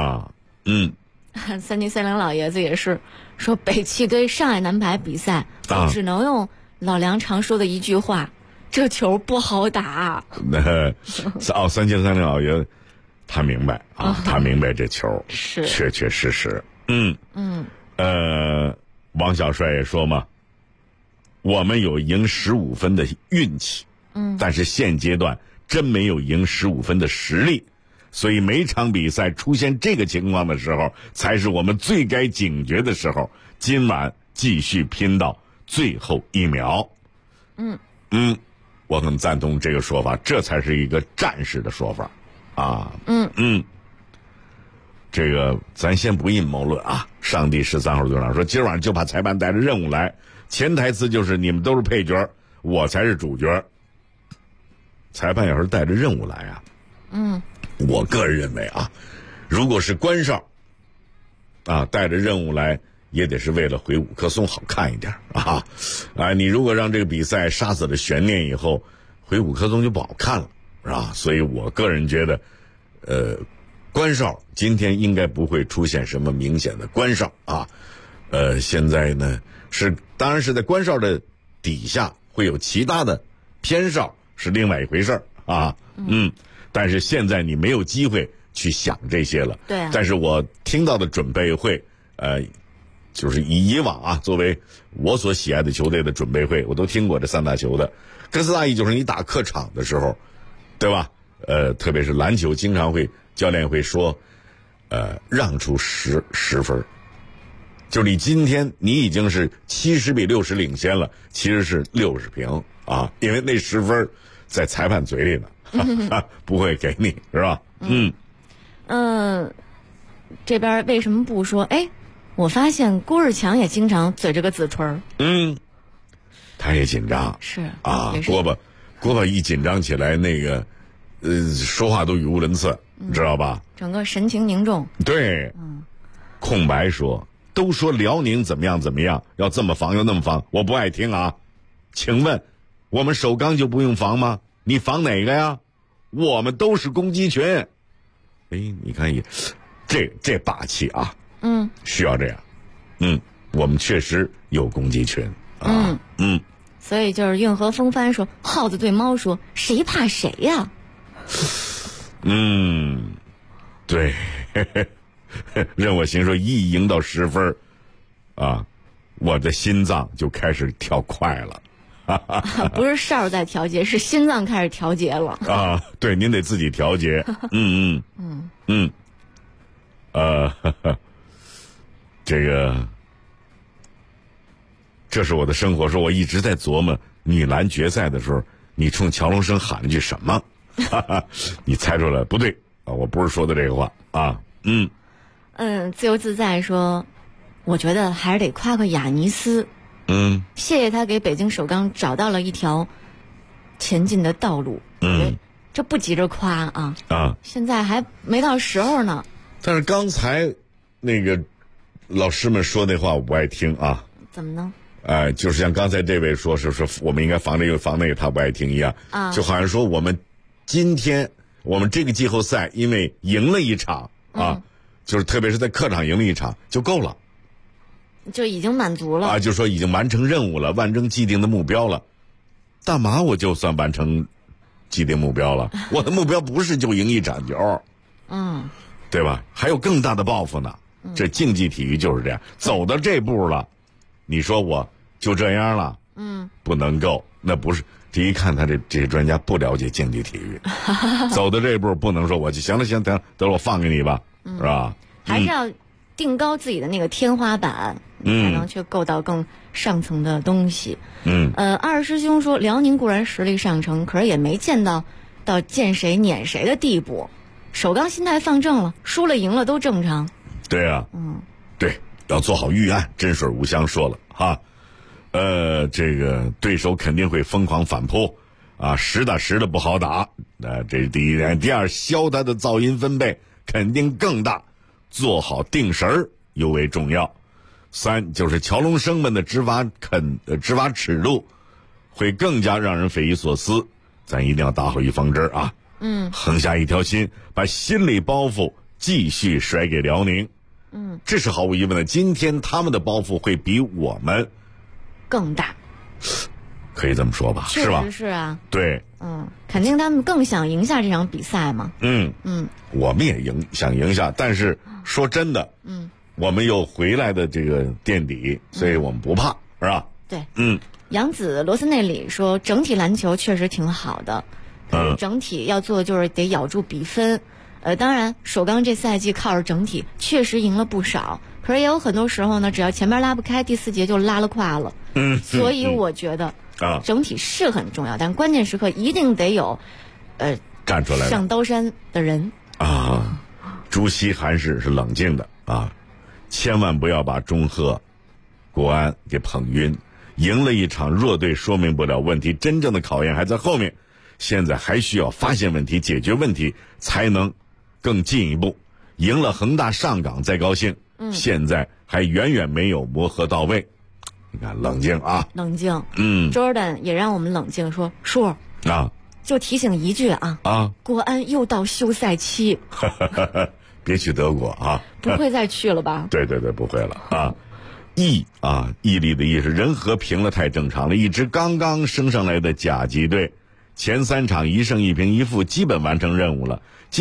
[SPEAKER 7] 3730老爷子也是说，北汽对上海男排比赛，只能用老梁常说的一句话：这球不好打。
[SPEAKER 2] 3730老爷子他明白他明白这球
[SPEAKER 7] 是
[SPEAKER 2] 确实。王小帅也说嘛，我们有赢15分的运气，但是现阶段真没有赢15分的实力，所以每场比赛出现这个情况的时候，才是我们最该警觉的时候。今晚继续拼到最后1秒。我很赞同这个说法，这才是一个战士的说法这个咱先不阴谋论上帝13号队长说，今儿晚上就怕裁判带着任务来，潜台词就是你们都是配角，我才是主角。裁判要是带着任务来我个人认为如果是关少带着任务来，也得是为了回五棵松好看一点你如果让这个比赛杀死了悬念以后，回五棵松就不好看了，是吧？所以我个人觉得关少今天应该不会出现什么明显的关少现在呢当然是在关少的底下会有其他的偏少，是另外一回事啊，但是现在你没有机会去想这些了。
[SPEAKER 7] 对啊。
[SPEAKER 2] 但是我听到的准备会，就是以往啊，作为我所喜爱的球队的准备会，我都听过这3大球的。哥斯大意就是你打客场的时候，对吧？特别是篮球，经常会教练会说，让出10分，就是你今天你已经是70比60领先了，其实是60平啊，因为那10分在裁判嘴里呢，不会给你，是吧？
[SPEAKER 7] 这边为什么不说？哎，我发现郭日强也经常嘴着个紫唇。
[SPEAKER 2] 他也紧张。
[SPEAKER 7] 是
[SPEAKER 2] 啊，郭巴一紧张起来，那个说话都语无伦次，知道吧？
[SPEAKER 7] 整个神情凝重。
[SPEAKER 2] 对，空白说，都说辽宁怎么样，要这么防要那么防，我不爱听啊。请问，我们首钢就不用防吗？你防哪个呀？我们都是攻击群。哎，你看也，这霸气啊！需要这样。我们确实有攻击群。
[SPEAKER 7] 所以就是运河风帆说，耗子对猫说，谁怕谁呀？
[SPEAKER 2] 对，任我行说一赢到10分，啊，我的心脏就开始跳快了。
[SPEAKER 7] 不是哨在调节，是心脏开始调节了。
[SPEAKER 2] 啊，对，您得自己调节。这是我的生活。说我一直在琢磨女篮决赛的时候，你冲乔龙生喊了句什么？你猜出来不对啊？我不是说的这个话啊。
[SPEAKER 7] 自由自在说，我觉得还是得夸夸雅尼斯。谢谢他给北京首钢找到了一条前进的道路。这不急着夸啊，现在还没到时候呢。
[SPEAKER 2] 但是刚才那个老师们说那话我不爱听啊。
[SPEAKER 7] 怎么呢？
[SPEAKER 2] 就是像刚才这位说是我们应该防这个防那个，他不爱听一样。就好像说我们今天我们这个季后赛因为赢了一场就是特别是在客场赢了一场就够了，
[SPEAKER 7] 就已经满足了
[SPEAKER 2] 就说已经完成任务了，完成既定的目标了。干嘛我就算完成既定目标了？我的目标不是就赢一场球，对吧？还有更大的抱负呢。这竞技体育就是这样，走到这步了，你说我就这样了，不能够，那不是。这一看他这些专家不了解竞技体育，走到这步不能说我就行了，得了，我放给你吧，是吧？
[SPEAKER 7] 还是要定高自己的那个天花板，才能去够到更上层的东西。二师兄说，辽宁固然实力上乘，可是也没见到见谁撵谁的地步。首钢心态放正了，输了赢了都正常。
[SPEAKER 2] 对啊，对，要做好预案。真水无香说了哈，这个对手肯定会疯狂反扑啊，10打10的不好打，这是第一点。第二，消他的噪音分贝肯定更大，做好定神儿尤为重要。3就是乔龙生们的执法尺度会更加让人匪夷所思，咱一定要打好预防针啊。横下一条心，把心理包袱继续甩给辽宁。这是毫无疑问的。今天他们的包袱会比我们
[SPEAKER 7] 更大，
[SPEAKER 2] 可以这么说吧？是吧？
[SPEAKER 7] 确实是啊。
[SPEAKER 2] 对。
[SPEAKER 7] 肯定他们更想赢下这场比赛嘛。
[SPEAKER 2] 我们也想赢下，但是说真的，我们有回来的这个垫底，所以我们不怕，是吧？
[SPEAKER 7] 对。杨子罗斯内里说，整体篮球确实挺好的，整体要做的就是得咬住比分。当然首钢这赛季靠着整体确实赢了不少，可是也有很多时候呢，只要前面拉不开，第4节就拉了胯了。所以我觉得整体是很重要，但关键时刻一定得有
[SPEAKER 2] 站出来
[SPEAKER 7] 上刀山的人
[SPEAKER 2] 啊。朱熹还是冷静的啊，千万不要把中赫、国安给捧晕。赢了一场弱队说明不了问题，真正的考验还在后面。现在还需要发现问题、解决问题，才能更进一步。赢了恒大、上港再高兴，现在还远远没有磨合到位。你看，冷静啊，
[SPEAKER 7] 冷静。Jordan 也让我们冷静，说叔啊，就提醒一句啊，国安又到休赛期，
[SPEAKER 2] 别去德国啊，
[SPEAKER 7] 不会再去了吧？
[SPEAKER 2] 对，不会了啊。毅力的毅是人和平了太正常了。一支刚刚升上来的甲级队， 前3场1胜1平1负，基本完成任务了。